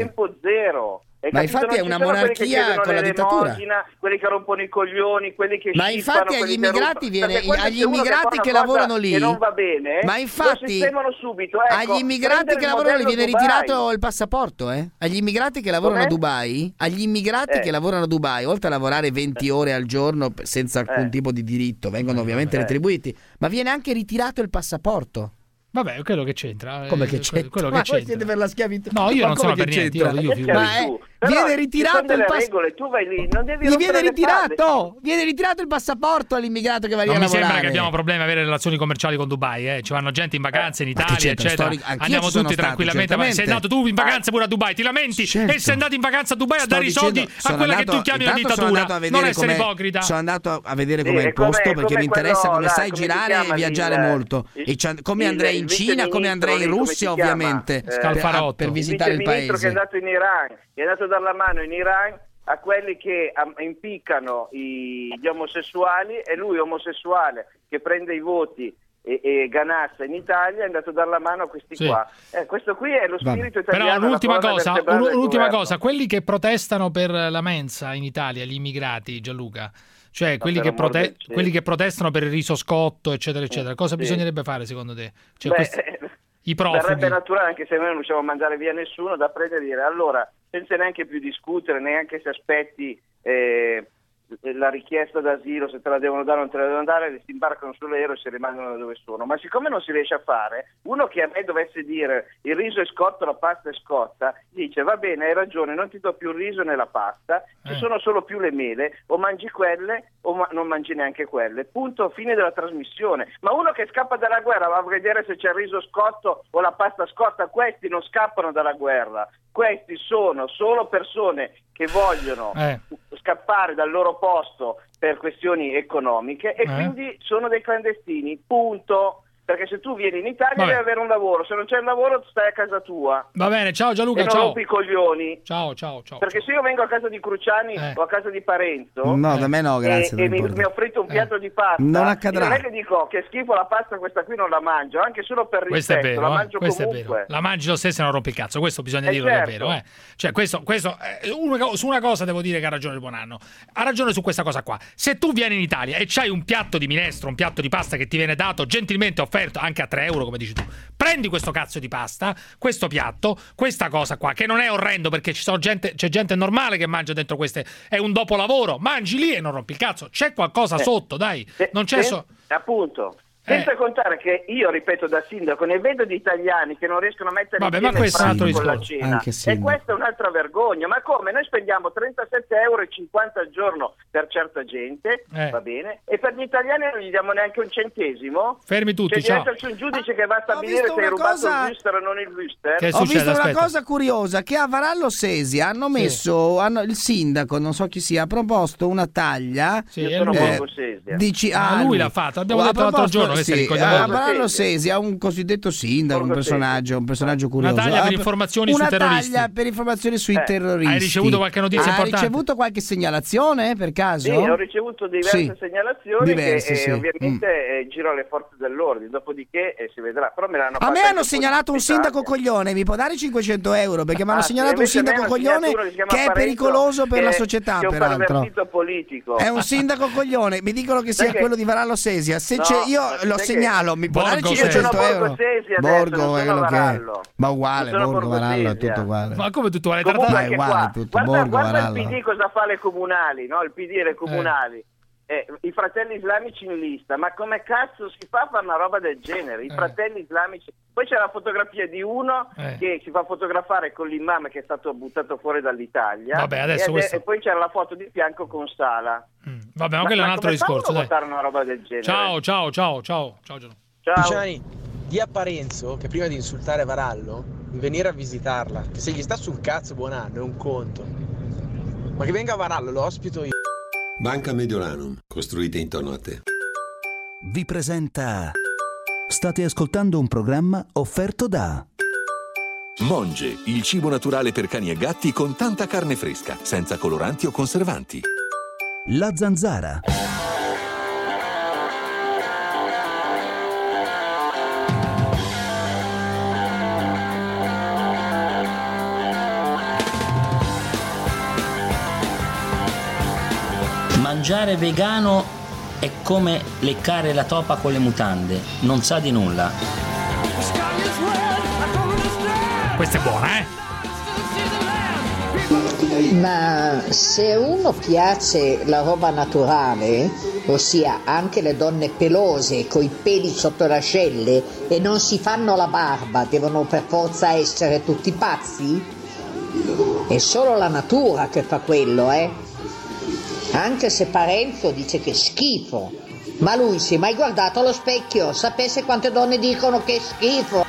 tempo zero. Hai Ma capito? infatti Non è una ci sono quelli che monarchia chiedono con la dittatura. l'elemosina, quelli che rompono i coglioni, quelli che Ma scippano, infatti quelli agli che immigrati rubano. viene- Perché quando agli c'è uno immigrati fa una che cosa lavorano lì- che non va bene, Ma infatti lo sistemano subito. Ecco, agli immigrati prendere che il lavorano lì modello viene Dubai. ritirato il passaporto, eh? Agli immigrati che lavorano Com'è? a Dubai, agli immigrati Eh. che lavorano a Dubai, oltre a lavorare venti ore al giorno p- senza alcun Eh. tipo di diritto, vengono ovviamente Eh. retribuiti, ma viene anche ritirato il passaporto. Vabbè, è quello che c'entra. Come eh, che que- c'entra? Quello Ma che voi c'entra. siete per la schiavitù? No, io Ma non come sono per che niente, io, c'entra? io figurati. Ma è- tu. Però viene ci ritirato sono il delle passaporto. regole, tu vai lì, non devi Gli rompere viene le palle. ritirato, viene ritirato il passaporto all'immigrato che va lì Non a mi lavorare. sembra che abbiamo problemi a avere relazioni commerciali con Dubai, eh. Ci vanno gente in vacanza in Ma che Italia, c'entra, eccetera. storico- anch'io Andiamo ci sono tutti stato, tranquillamente. Ma sei certamente. andato tu in vacanza pure a Dubai, ti lamenti Certo. e sei andato in vacanza a Dubai a Sto dare i soldi dicendo, a sono quella andato- che tu chiami una intanto sono dittatura. andato a vedere Non essere com'è- ipocrita. Sono andato a vedere Sì, com'è il e com'è- posto perché com'è mi interessa quello, come là, sai come si girare chiama e viaggiare il- molto. il- E c'ha- come il- andrei in il Cina, come andrei in viceministro lì, Russia, come si chiama? ovviamente, Eh, per, Scalfarotto. per Il visitare il viceministro che è paese. andato in Iran, è andato a dar la mano in Iran a quelli che am- impiccano i- gli omosessuali, e lui omosessuale che prende i voti e, e ganassa in Italia è andato a dar la mano a questi Sì. qua. Eh, questo qui è lo spirito italiano. Però un'ultima la colonna cosa, vertebrale del un'ultima governo. cosa, quelli che protestano per la mensa in Italia, gli immigrati, Gianluca, cioè quelli per che, amor prote- del cielo. quelli che protestano per il riso scotto, eccetera, eccetera, cosa Sì. bisognerebbe fare secondo te? Cioè, Beh, questi- i profughi. Verrebbe naturale, anche se noi non riusciamo a mandare via nessuno, da prendere e dire allora, senza neanche più discutere, neanche se aspetti eh, la richiesta d'asilo, se te la devono dare o non te la devono dare, si imbarcano sull'aereo e si rimangono dove sono. Ma siccome non si riesce a fare, uno che a me dovesse dire il riso è scotto, la pasta è scotta, dice va bene, hai ragione, non ti do più il riso né la pasta, ci Eh. sono solo più le mele, o mangi quelle o ma- non mangi neanche quelle. Punto, fine della trasmissione. Ma uno che scappa dalla guerra va a vedere se c'è il riso scotto o la pasta scotta, questi non scappano dalla guerra. Questi sono solo persone che vogliono Eh. scappare dal loro posto per questioni economiche e Eh. quindi sono dei clandestini, punto. Perché se tu vieni in Italia Vabbè. devi avere un lavoro, se non c'è il lavoro stai a casa tua. Va bene, ciao Gianluca, e non ciao. rompi i coglioni. Ciao, ciao, ciao. Perché se io vengo a casa di Cruciani Eh. o a casa di Parenzo No, da me no, grazie. e, e non mi, importa. mi offrite un piatto di pasta, Non io accadrà. non è che dico che schifo la pasta, questa qui non la mangio, anche solo per Questo è rispetto, vero, la eh, mangio questo è comunque. vero. La mangi lo stesso e non rompi il cazzo, questo bisogna Eh, dirlo che è certo. vero. Eh. Cioè, questo, questo eh, una- su una cosa devo dire che ha ragione il Buonanno. Ha ragione su questa cosa qua. Se tu vieni in Italia e c'hai un piatto di minestrone, un piatto di pasta che ti viene dato gentilmente offerto anche a tre euro, come dici tu, prendi questo cazzo di pasta, questo piatto, questa cosa qua, che non è orrendo perché ci sono gente, c'è gente normale che mangia dentro queste, è un dopolavoro, mangi lì e non rompi il cazzo. C'è qualcosa Eh. sotto, dai. Se- Non c'è se- so- appunto. Eh. Senza contare che io, ripeto, da sindaco ne vedo di italiani che non riescono a mettere Vabbè, insieme ma questo il è un pranzo altro con la discorso. cena. Anche E sindaco. questa è un'altra vergogna. Ma come? Noi spendiamo trentasette euro e cinquanta al giorno per certa gente, Eh. va bene, e per gli italiani non gli diamo neanche un centesimo. Fermi tutti, Cioè, ciao. deve esserci un giudice che va a stabilire visto se hai una rubato cosa- il Wüster o non il Wüster. Che Ho succede? visto una Aspetta. cosa curiosa, che a Varallo Sesia hanno messo, hanno- il sindaco, non so chi sia, ha proposto una taglia. Sì, Io è sono lui. Borgo Sesia. Dici, Ah, ah, lui l'ha fatto, abbiamo a detto l'altro proposito- giorno che si sì, ricordava. a Varallo Sesia. Sesia, un cosiddetto sindaco, un Borgo personaggio, un personaggio curioso. taglia per Ah, informazioni una sui terroristi. taglia per informazioni sui Eh. terroristi. Hai ricevuto qualche notizia Ha importante? ricevuto qualche segnalazione per caso? Sì, ho ricevuto diverse Sì. segnalazioni Diverse, che sì. eh, ovviamente eh, giro alle forze dell'ordine, dopodiché eh, si vedrà. Però me l'hanno A me fatta hanno anche segnalato un Italia. sindaco coglione, mi può dare cinquecento euro? Perché mi hanno Ah, sì, segnalato un invece a me sindaco hanno coglione segnalato uno che si chiama che è Parenzo, pericoloso per che- la società, che è un peraltro. pervertito politico. È un sindaco coglione, mi dicono che sia Sai che- quello di Varallo Sesia. Se No, c'è, io ma lo sai segnalo, che- mi può dare Borgo cinquecento Sesia. Io sono euro? Borgo Sesia adesso, Borgo non è sono quello che è. Varallo. Ma uguale, Non sono Borgo, Borgo Varallo è Sesia. tutto uguale. Ma come tutto vale? Comunque Ma è anche uguale qua, tutto, guarda, Borgo, guarda Varallo. il P D cosa fa le comunali, no? Il P D e le comunali. Eh, i fratelli islamici in lista, ma come cazzo si fa a fare una roba del genere? I Eh. fratelli islamici. Poi c'è la fotografia di uno Eh. che si fa fotografare con l'imam che è stato buttato fuori dall'Italia. Vabbè, adesso e, ade- questo- e poi c'era la foto di fianco con Sala. Vabbè, ma quello è un altro come fa discorso, uno a dai. votare una roba del genere? Ciao, ciao, ciao, ciao, ciao Gianluca. Ciao. Luciani, di a Parenzo che prima di insultare Varallo, di venire a visitarla, che se gli sta sul cazzo buon anno è un conto. Ma che venga a Varallo, lo ospito io. Banca Mediolanum, costruite intorno a te. Vi presenta. State ascoltando un programma offerto da Monge, il cibo naturale per cani e gatti con tanta carne fresca, senza coloranti o conservanti. La Zanzara. Mangiare vegano è come leccare la topa con le mutande, non sa di nulla. Questa è buona, eh? Ma se a uno piace la roba naturale, ossia anche le donne pelose coi peli sotto le ascelle e non si fanno la barba, devono per forza essere tutti pazzi? È solo la natura che fa quello, eh? Anche se Parenzo dice che è schifo, ma lui si è mai guardato allo specchio? Sapesse quante donne dicono che è schifo?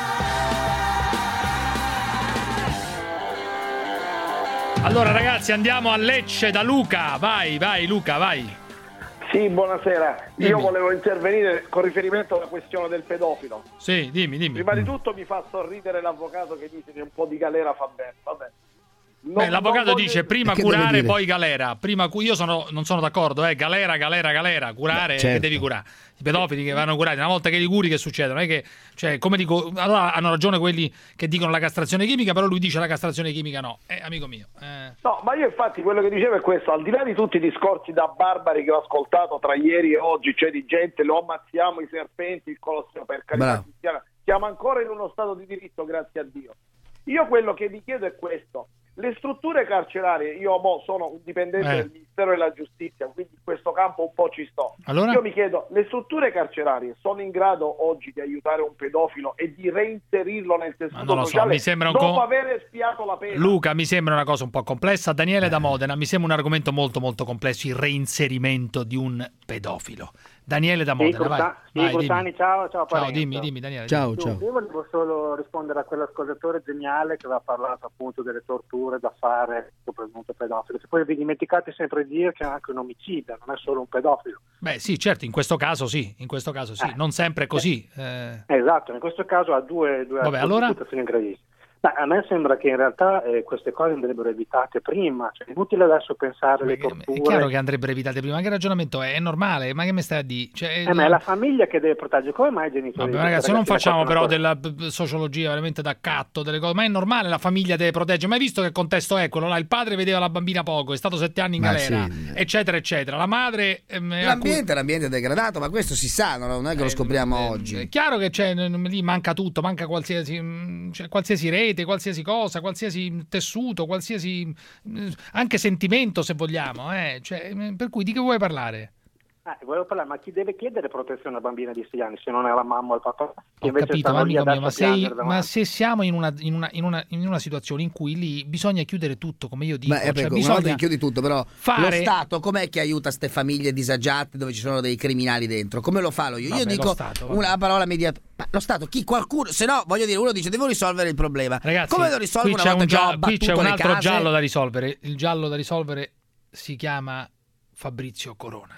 Allora ragazzi, andiamo a Lecce da Luca. Vai, vai Luca, vai. Sì, buonasera. Io Dimmi. volevo intervenire con riferimento alla questione del pedofilo. Sì, dimmi, dimmi. Prima di tutto mi fa sorridere l'avvocato che dice che un po' di galera fa bene. Vabbè. Non, Beh, l'avvocato non voglio... dice prima curare, poi galera. Prima cu- io sono, non sono d'accordo, eh. Galera, galera, galera. Curare, Beh, certo. che devi curare. I pedofili che vanno curati, una volta che li curi, che succede? Non è che, cioè, come dico, allora hanno ragione quelli che dicono la castrazione chimica, però lui dice la castrazione chimica no. Eh, amico mio. Eh. No, ma io infatti quello che dicevo è questo, al di là di tutti i discorsi da barbari che ho ascoltato tra ieri e oggi, cioè di gente, lo ammazziamo i serpenti, il Colosseo, per carità Bravo. cristiana, siamo ancora in uno stato di diritto, grazie a Dio. Io quello che vi chiedo è questo. Le strutture carcerarie, io mo sono un dipendente Eh. del Ministero della Giustizia, quindi in questo campo un po' ci sto. Allora? Io mi chiedo, le strutture carcerarie sono in grado oggi di aiutare un pedofilo e di reinserirlo nel tessuto non lo so, sociale mi sembra un dopo co- aver espiato la pena? Luca, mi sembra una cosa un po' complessa. Daniele da Modena, mi sembra un argomento molto molto complesso, il reinserimento di un pedofilo. Daniele da Modena, vai. Sì, vai, Costani, dimmi. ciao, ciao Ciao, Parenzo. dimmi, dimmi Daniele. Ciao, dimmi. ciao. Io volevo solo rispondere a quell'ascoltatore geniale che aveva parlato appunto delle torture da fare sul presunto pedofilo. Se poi vi dimenticate sempre di dire che è anche un omicida, non è solo un pedofilo. Beh, sì, certo, in questo caso sì, in questo caso sì, Eh. non sempre è così. Eh. Esatto, in questo caso ha due, due Vabbè, allora? situazioni gravissime. Beh, a me sembra che in realtà eh, queste cose andrebbero evitate prima, cioè è inutile adesso pensare alle torture. È chiaro che andrebbero evitate prima, ma che ragionamento è? È normale, ma che mi stai a dire? Cioè, Eh, ma è la famiglia che deve proteggere, come mai i genitori? Vabbè, ragazzi, non facciamo però della della b- sociologia veramente da accatto delle cose, ma è normale, la famiglia deve proteggere. Ma hai visto che contesto è quello là? Il padre vedeva la bambina poco, è stato sette anni in Ma galera, sì. eccetera, eccetera. La madre ehm, a L'ambiente, l'ambiente è degradato, ma questo si sa, non è che lo scopriamo cui- oggi. È chiaro che c'è, n- lì manca tutto, manca qualsiasi, mh, cioè, qualsiasi rete, qualsiasi cosa, qualsiasi tessuto, qualsiasi mh, anche sentimento, se vogliamo. Eh. Cioè, mh, per cui di che vuoi parlare? Eh, volevo parlare, ma chi deve chiedere protezione a una bambina di sei anni se non è la mamma o il papà? Che Ho invece capito, stanno ma lì amico mio, adesso ma, a sei, piangere davanti. ma se siamo in una, in, una, in, una, in una situazione in cui lì bisogna chiudere tutto, come io dico, Beh, cioè, ecco, una bisogna volta che chiudi tutto, però fare... lo Stato com'è che aiuta queste famiglie disagiate dove ci sono dei criminali dentro? Come lo fa lo io? Vabbè, io lo dico Stato, vabbè. una parola media. Ma lo Stato, chi qualcuno, se no, voglio dire, uno dice devo risolvere il problema. Ragazzi, come lo risolvo qui una c'è, volta un che ho gia- qui abbattuto c'è un le altro case? giallo da risolvere. Il giallo da risolvere si chiama Fabrizio Corona.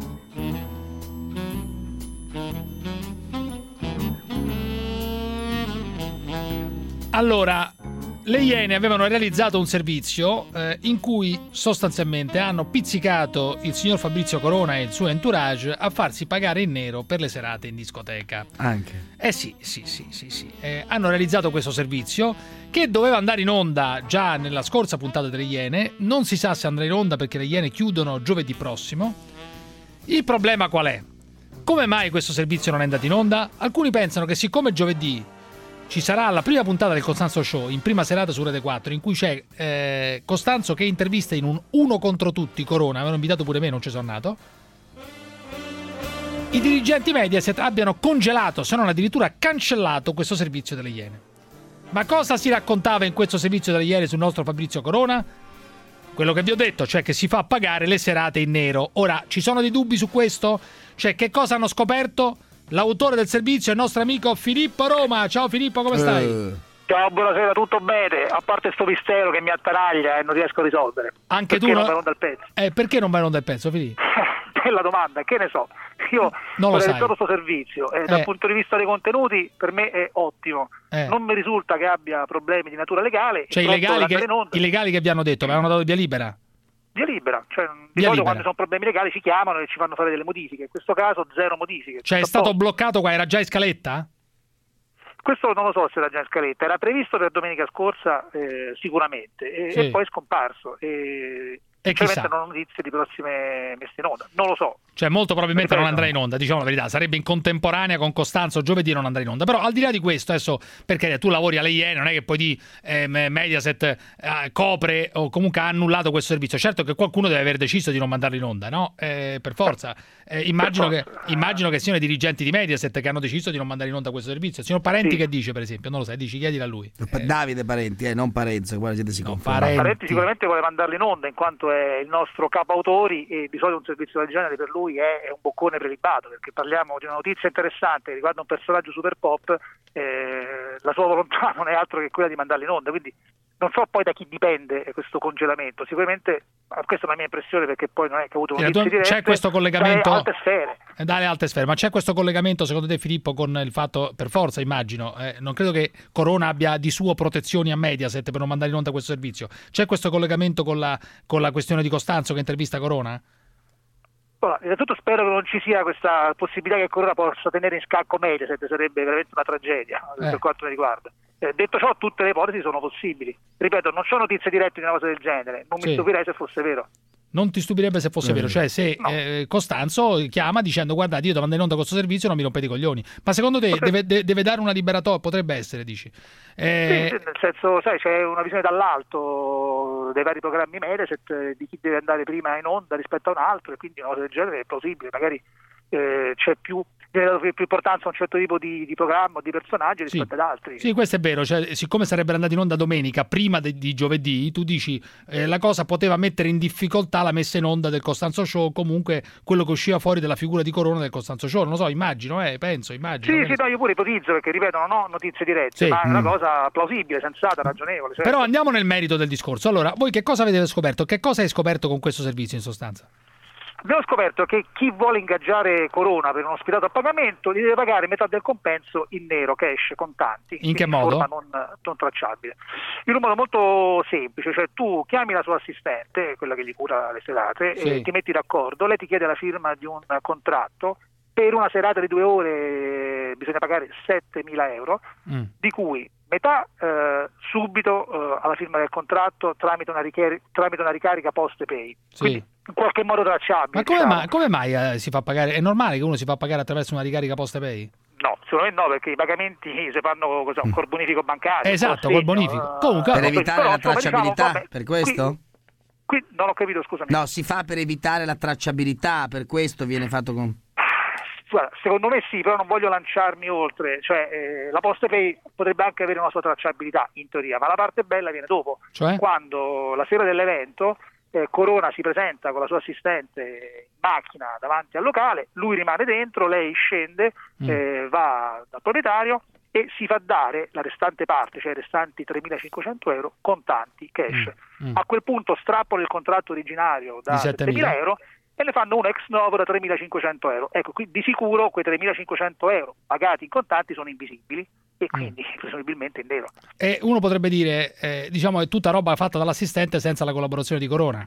Allora, le Iene avevano realizzato un servizio eh, in cui sostanzialmente hanno pizzicato il signor Fabrizio Corona e il suo entourage a farsi pagare in nero per le serate in discoteca. Anche. Eh sì, sì, sì, sì, sì. Eh, hanno realizzato questo servizio che doveva andare in onda già nella scorsa puntata delle Iene. Non si sa se andrà in onda perché le Iene chiudono giovedì prossimo. Il problema qual è? Come mai questo servizio non è andato in onda? Alcuni pensano che siccome giovedì ci sarà la prima puntata del Costanzo Show in prima serata su Rete quattro in cui c'è eh, Costanzo che intervista in un uno contro tutti Corona, avevano invitato pure me, non ci sono nato, i dirigenti Mediaset abbiano congelato, se non addirittura cancellato questo servizio delle Iene. Ma cosa si raccontava in questo servizio delle Iene sul nostro Fabrizio Corona? Quello che vi ho detto, cioè che si fa pagare le serate in nero. Ora, ci sono dei dubbi su questo? Cioè, che cosa hanno scoperto? L'autore del servizio è il nostro amico Filippo Roma. Ciao Filippo, come stai? Eh. Ciao, buonasera, tutto bene? A parte sto mistero che mi attaraglia e non riesco a risolvere. Anche perché tu non no- va in onda il pezzo? Eh, perché non vai in onda il pezzo, Filippo? Bella domanda, che ne so. Io Non ho lo sai. realizzato questo servizio e Eh. dal punto di vista dei contenuti per me è ottimo. Eh. Non mi risulta che abbia problemi di natura legale. Cioè, i Pronto legali, ad andare che, in onda. i legali che vi hanno detto, vi hanno dato via libera? Via libera, cioè di Via solito libera. quando ci sono problemi legali ci chiamano e ci fanno fare delle modifiche. In questo caso zero modifiche. Cioè, è Tutto a stato posto. bloccato qua, era già in scaletta? Questo non lo so se era già in scaletta, era previsto per domenica scorsa eh, sicuramente e, Sì. e poi è scomparso. E E chissà. Sinceramente non ho notizie di prossime messe in onda, non lo so. Cioè molto probabilmente non andrà in onda, diciamo la verità, sarebbe in contemporanea con Costanzo giovedì, non andrà in onda. Però al di là di questo, adesso perché tu lavori alle I E, non è che poi di eh, Mediaset eh, copre o comunque ha annullato questo servizio. Certo che qualcuno deve aver deciso di non mandarlo in onda, no? Eh, per forza. Eh, immagino, per forza. Che, immagino che siano i dirigenti di Mediaset che hanno deciso di non mandare in onda questo servizio. Il signor Parenti sì. Che dice, per esempio? Non lo sai, dici, chiedila a lui. Eh. Davide Parenti, eh, non Parenzo, che poi la gente si confonde. Parenti. Parenti sicuramente vuole mandarlo in onda in quanto è il nostro capo autori e di solito un servizio del genere per lui è, è un boccone prelibato, perché parliamo di una notizia interessante che riguarda un personaggio super pop, eh, la sua volontà non è altro che quella di mandarlo in onda, quindi non so poi da chi dipende questo congelamento. Sicuramente, questa è la mia impressione, perché poi non è che ha avuto notizie dirette, c'è questo collegamento dalle alte sfere. dalle alte sfere, ma c'è questo collegamento secondo te, Filippo, con il fatto, per forza immagino, eh, non credo che Corona abbia di suo protezioni a Mediaset per non mandare in onda questo servizio, c'è questo collegamento con la, con la questione di Costanzo che intervista Corona? Allora, innanzitutto spero che non ci sia questa possibilità che Corona possa tenere in scacco Mediaset, sarebbe veramente una tragedia eh. per quanto mi riguarda. Eh, detto ciò, tutte le ipotesi sono possibili. Ripeto, non c'ho notizie dirette di una cosa del genere, non mi sì. stupirei se fosse vero. Non ti stupirebbe se fosse mm. vero, cioè se no. eh, Costanzo chiama dicendo guardate io devo andare in onda questo servizio, non mi rompete i coglioni, ma secondo te deve, de- deve dare una liberatoria? Potrebbe essere, dici? Eh... Sì, nel senso, sai, c'è una visione dall'alto dei vari programmi Mediaset di chi deve andare prima in onda rispetto a un altro, e quindi una cosa del genere è plausibile. Magari eh, c'è più viene dato più importanza a un certo tipo di, di programma o di personaggi rispetto sì. ad altri. Sì, questo è vero, cioè, siccome sarebbero andati in onda domenica prima de, di giovedì, tu dici eh, la cosa poteva mettere in difficoltà la messa in onda del Costanzo Show, comunque quello che usciva fuori dalla figura di Corona del Costanzo Show, non lo so, immagino, eh, penso, immagino. Sì, sì, no, io pure ipotizzo, perché ripeto, non ho notizie dirette, sì. ma è una mm. cosa plausibile, sensata, ragionevole. Certo. Però andiamo nel merito del discorso. Allora, voi che cosa avete scoperto? Che cosa hai scoperto con questo servizio in sostanza? Abbiamo scoperto che chi vuole ingaggiare Corona per un ospitato a pagamento gli deve pagare metà del compenso in nero, cash, contanti. In che modo? In forma non, non tracciabile. In un modo molto semplice, cioè tu chiami la sua assistente, quella che gli cura le serate, sì. e ti metti d'accordo, lei ti chiede la firma di un contratto, per una serata di due ore bisogna pagare settemila euro, mm. di cui metà eh, subito eh, alla firma del contratto tramite una, richier- tramite una ricarica Postepay. Sì. Quindi in qualche modo tracciabile. Ma come, diciamo. mai, come mai eh, si fa pagare? È normale che uno si fa pagare attraverso una ricarica Postepay? No, secondo me no, perché i pagamenti si fanno cosa, un col bonifico bancario. Esatto, col bonifico. Uh, Comunque, per evitare però, la tracciabilità, diciamo, vabbè, per questo? Qui, qui non ho capito, scusami. No, si fa per evitare la tracciabilità, per questo viene fatto con... Guarda, secondo me sì, però non voglio lanciarmi oltre, cioè eh, la Postepay potrebbe anche avere una sua tracciabilità in teoria, ma la parte bella viene dopo, cioè? Quando la sera dell'evento eh, Corona si presenta con la sua assistente in macchina davanti al locale, lui rimane dentro, lei scende, mm. eh, va dal proprietario e si fa dare la restante parte, cioè i restanti tremilacinquecento euro contanti, cash. Mm. Mm. A quel punto strappano il contratto originario da settemila euro e ne fanno uno ex novo da tremilacinquecento euro. Ecco, qui di sicuro quei tremilacinquecento euro pagati in contanti sono invisibili e quindi mm. presumibilmente in nero. E uno potrebbe dire, eh, diciamo, è tutta roba fatta dall'assistente senza la collaborazione di Corona.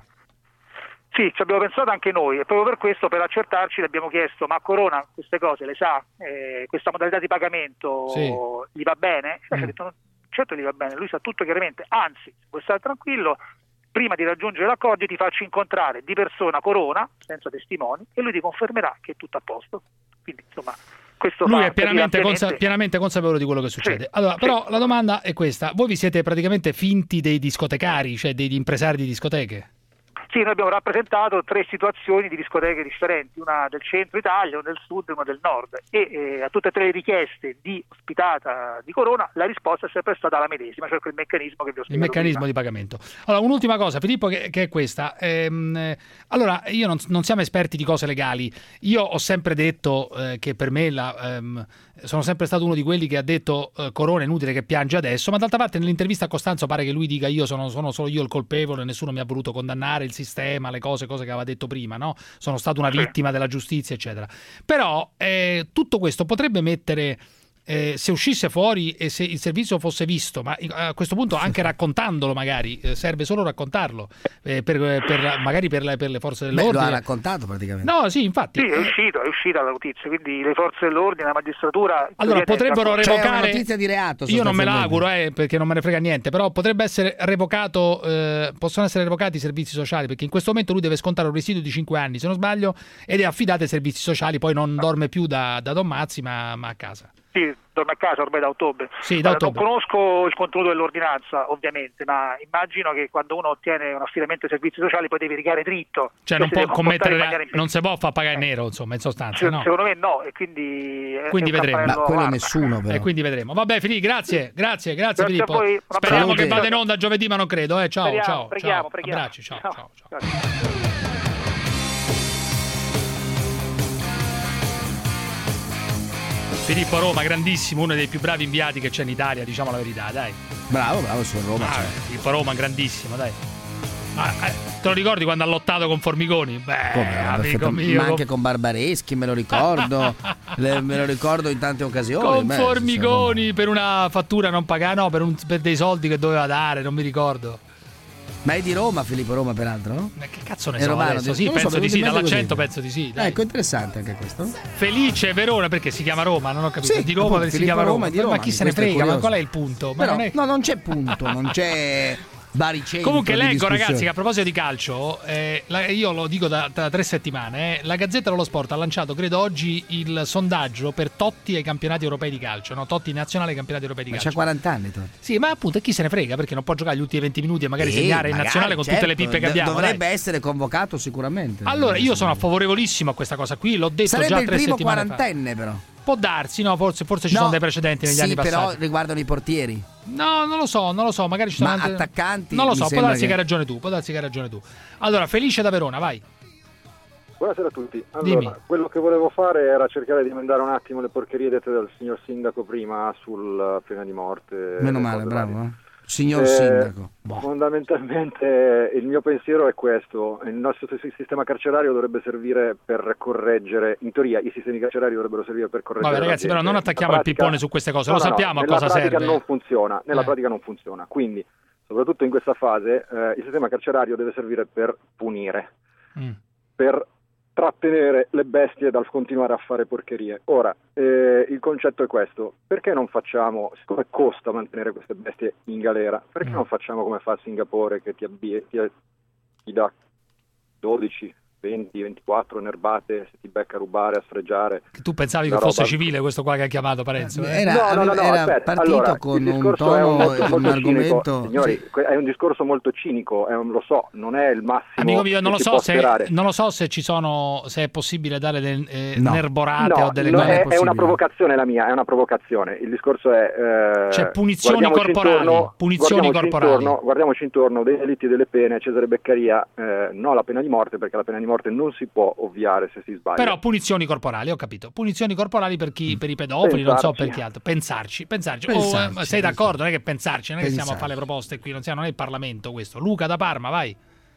Sì, ci abbiamo pensato anche noi e proprio per questo, per accertarci, le abbiamo chiesto: ma Corona queste cose le sa? Eh, questa modalità di pagamento sì. gli va bene? E mm. ci ha detto, certo gli va bene, lui sa tutto chiaramente, anzi, puoi stare tranquillo, prima di raggiungere l'accordo ti faccio incontrare di persona Corona, senza testimoni, e lui ti confermerà che è tutto a posto. Quindi, insomma, questo lui fa è pienamente, consa- consa- pienamente consapevole di quello che succede. Sì, allora, sì. però la domanda è questa: voi vi siete praticamente finti dei discotecari, cioè degli impresari di discoteche? Sì, noi abbiamo rappresentato tre situazioni di discoteche differenti, una del centro Italia, una del sud e una del nord, e eh, a tutte e tre le richieste di ospitata di Corona la risposta è sempre stata la medesima, cioè quel meccanismo che vi ho spiegato. Il meccanismo prima. di pagamento. Allora, un'ultima cosa, Filippo, che, che è questa. Ehm, allora, io non, non siamo esperti di cose legali. Io ho sempre detto eh, che per me la, ehm, sono sempre stato uno di quelli che ha detto eh, Corona è inutile che piange adesso, ma d'altra parte nell'intervista a Costanzo pare che lui dica io sono, sono solo io il colpevole, nessuno mi ha voluto condannare, il sistema, le cose, cose che aveva detto prima, no? Sono stato una vittima della giustizia, eccetera. Però eh, tutto questo potrebbe mettere eh, se uscisse fuori e se il servizio fosse visto, ma a questo punto anche raccontandolo magari, eh, serve solo raccontarlo, eh, per, per, magari per le, per le forze dell'ordine. Beh, lo ha raccontato praticamente. No, sì, infatti. Sì, è uscito, è uscita la notizia, quindi le forze dell'ordine, la magistratura... Allora potrebbero Cioè, è una revocare... notizia di reato, Io non me la sostanzialmente. auguro, eh, perché non me ne frega niente, però potrebbe essere revocato, eh, possono essere revocati i servizi sociali, perché in questo momento lui deve scontare un residuo di cinque anni, se non sbaglio, ed è affidato ai servizi sociali, poi non dorme più da, da Don Mazzi, ma, ma a casa. Sì, torna a casa ormai da ottobre. Sì, da Allora, ottobre. non conosco il contenuto dell'ordinanza, ovviamente, ma immagino che quando uno ottiene un affidamento ai servizi sociali poi deve rigare dritto. Cioè non si può deve comportare commettere, in maniera non si può far pagare nero, insomma, in sostanza, Se- no? Secondo me no, e quindi, è- Quindi è un vedremo. campanello quello allarme. nessuno però. E quindi vedremo. Vabbè, Filì, grazie, grazie, grazie, Grazie Filippo. a voi, un Speriamo abbraccio. che vada in onda giovedì, ma non credo, eh. Ciao, Speriamo, ciao, preghiamo, ciao. preghiamo. Abbracci, ciao, Ciao. ciao, ciao. Filippo Roma, grandissimo, uno dei più bravi inviati che c'è in Italia, diciamo la verità, dai. Bravo, bravo, su Roma. Ah, cioè. Filippo Roma, grandissimo, dai. Ah, eh, te lo ricordi quando ha lottato con Formigoni? Beh, Come, amico perfetto- mio, ma con- anche con Barbareschi, me lo ricordo. Le- me lo ricordo in tante occasioni. con Beh, Formigoni per una fattura non pagata, no, per, un- per dei soldi che doveva dare, non mi ricordo. Ma è di Roma, Filippo Roma, peraltro? Ma che cazzo ne È so romano, adesso? di- Sì, non lo so, penso di mi sì, viene in mente dall'accento così. penso di sì. Eh, Dai. ecco, interessante anche questo. Felice Verona, perché si chiama Roma, non ho capito. Sì, di Roma appunto, perché si Filippo chiama Roma. Roma è di Roma, Ma chi se ne questo è frega? Ma curioso. qual è il punto? Ma Però, non è... no, non c'è punto, non c'è baricentro. Comunque di leggo, discussione. ragazzi, che a proposito di calcio, eh, la- io lo dico da, da tre settimane, eh, la Gazzetta dello Sport ha lanciato, credo oggi, il sondaggio per Totti ai campionati europei di calcio, no? Totti nazionale ai campionati europei di Ma calcio. c'ha quaranta anni, Totti. Sì, ma appunto, e chi se ne frega? Perché non può giocare gli ultimi venti minuti e magari Eh, segnare in magari, nazionale con tutte le certo, pippe che do- abbiamo. Dovrebbe dai. essere convocato sicuramente. Allora, io sono favorevolissimo a questa cosa qui, l'ho detto Sarebbe già il tre primo settimane fa. quarantenne, però. Può darsi, no? Forse, forse ci No, sono dei precedenti negli sì, anni però passati. riguardano i portieri. No, non lo so, non lo so, magari ci sono Ma anche- attaccanti, Non lo mi so, può sembra darsi che... che- hai ragione tu, può darsi che hai ragione tu. Allora, Felice da Verona, vai. Buonasera a tutti. Dimmi. Allora, quello che volevo fare era cercare di emendare un attimo le porcherie dette dal signor sindaco prima sulla pena di morte. Meno le male, cose bravo. varie. eh. Signor Eh, sindaco. Boh. Fondamentalmente il mio pensiero è questo: il nostro sistema carcerario dovrebbe servire per correggere, in teoria i sistemi carcerari dovrebbero servire per correggere. Vabbè, la ragazzi, gente. però non attacchiamo Nella il pippone su queste cose, No, lo no, no, sappiamo a nella cosa pratica serve. non funziona, nella Eh. pratica non funziona. Quindi, soprattutto in questa fase, eh, il sistema carcerario deve servire per punire, Mm. per trattenere le bestie dal continuare a fare porcherie. Ora, eh, il concetto è questo: perché non facciamo, siccome costa mantenere queste bestie in galera, perché Mm. non facciamo come fa Singapore, che ti, abbie, ti, ti dà dodici, venti, ventiquattro nerbate se ti becca a rubare, a sfregiare. Che tu pensavi La che fosse roba- civile questo qua che ha chiamato Parenzo? eh? Era, No, no, no, no, era aspetta, partito allora, con il un discorso è tono, molto, un molto argomento. cinico, signori, sì. que- è un discorso molto cinico, è un- lo so, non è il massimo. Amico mio, non che lo, si so può se, sperare. non lo so se ci sono, se è possibile dare delle eh, No. nerborate No, o delle no, cose. è, è possibili. una provocazione la mia, è una provocazione. Il discorso è eh, Cioè, punizioni guardiamoci corporali, intorno- punizioni guardiamoci corporali. intorno, guardiamoci intorno dei delitti e delle pene. Cesare Beccaria, eh, no la pena di morte, perché la pena di morte non si può ovviare se si sbaglia. Però punizioni corporali, ho capito. Punizioni corporali per chi, per i pedofili, non so Pensarci. per chi altro. Pensarci, pensarci. Pensarci, Oh, eh, sei d'accordo? Non è che pensarci, non è che stiamo a Pensarci. fare le proposte qui, non, siamo, non è il Parlamento questo. Luca da Parma, vai.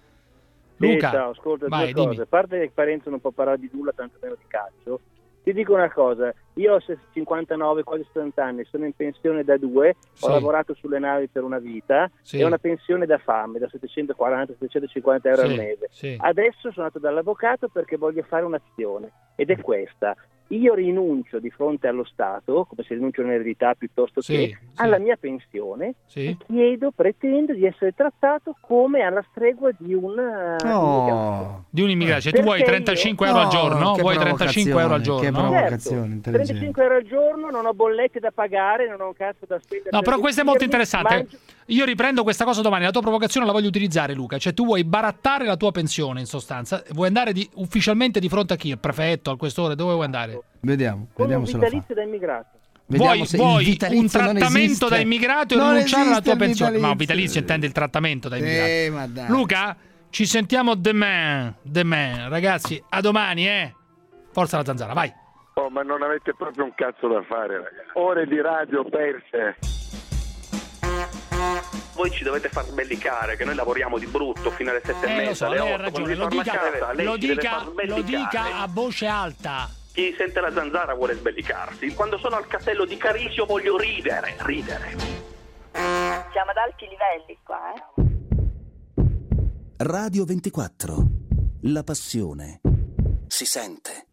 Sì, Luca, ciao, ascolta vai, due cose. dimmi. A parte che Parenzo non può parlare di nulla, tanto meno di calcio, ti dico una cosa: io ho cinquantanove, quasi settanta anni, sono in pensione da due, Sì. ho lavorato sulle navi per una vita Sì. e ho una pensione da fame da settecentoquaranta settecentocinquanta euro Sì, al mese. sì. Adesso sono andato dall'avvocato perché voglio fare un'azione ed è questa: io rinuncio di fronte allo Stato, come se rinuncio all'eredità piuttosto Sì, che sì. alla mia pensione, Sì. e chiedo, pretendo di essere trattato come alla stregua di un eh, Oh. Di un immigrato, cioè tu vuoi Perché trentacinque io- euro al No, giorno? che Vuoi trentacinque euro al provocazione, giorno? che no? provocazione intelligente. trentacinque euro al giorno, non ho bollette da pagare, non ho un cazzo da spendere. No, per però questo è molto vestirmi, interessante. mangio- Io riprendo questa cosa domani. La tua provocazione la voglio utilizzare, Luca. Cioè, tu vuoi barattare la tua pensione, in sostanza. Vuoi andare di- ufficialmente di fronte a chi? Al prefetto, al questore? Dove vuoi andare? Vediamo, con vediamo un se lo fa. vitalizio da immigrato. Vediamo Vuoi, se il vuoi un vitalizio non trattamento esiste. da immigrato e Non rinunciare alla esiste tua il pensione? Ma un vitalizio. vitalizio intende il trattamento da Sì, immigrato. ma dai. Luca, ci sentiamo demain. Demain. Ragazzi, a domani, eh. Forza la zanzara, vai. Oh, ma non avete proprio un cazzo da fare, ragazzi. Ore di radio perse. Voi ci dovete far sbellicare che noi lavoriamo di brutto fino alle sette e Eh, mezza, lo so, alle lei ha otto, quando ragione. Lo ritorno a dica, casa, lei lo ci deve dica, far lo sbellicare. dica a voce alta. Chi sente la zanzara vuole sbellicarsi. Quando sono al castello di Carisio voglio ridere, ridere. Siamo ad alti livelli qua, eh? Radio ventiquattro. La passione si sente.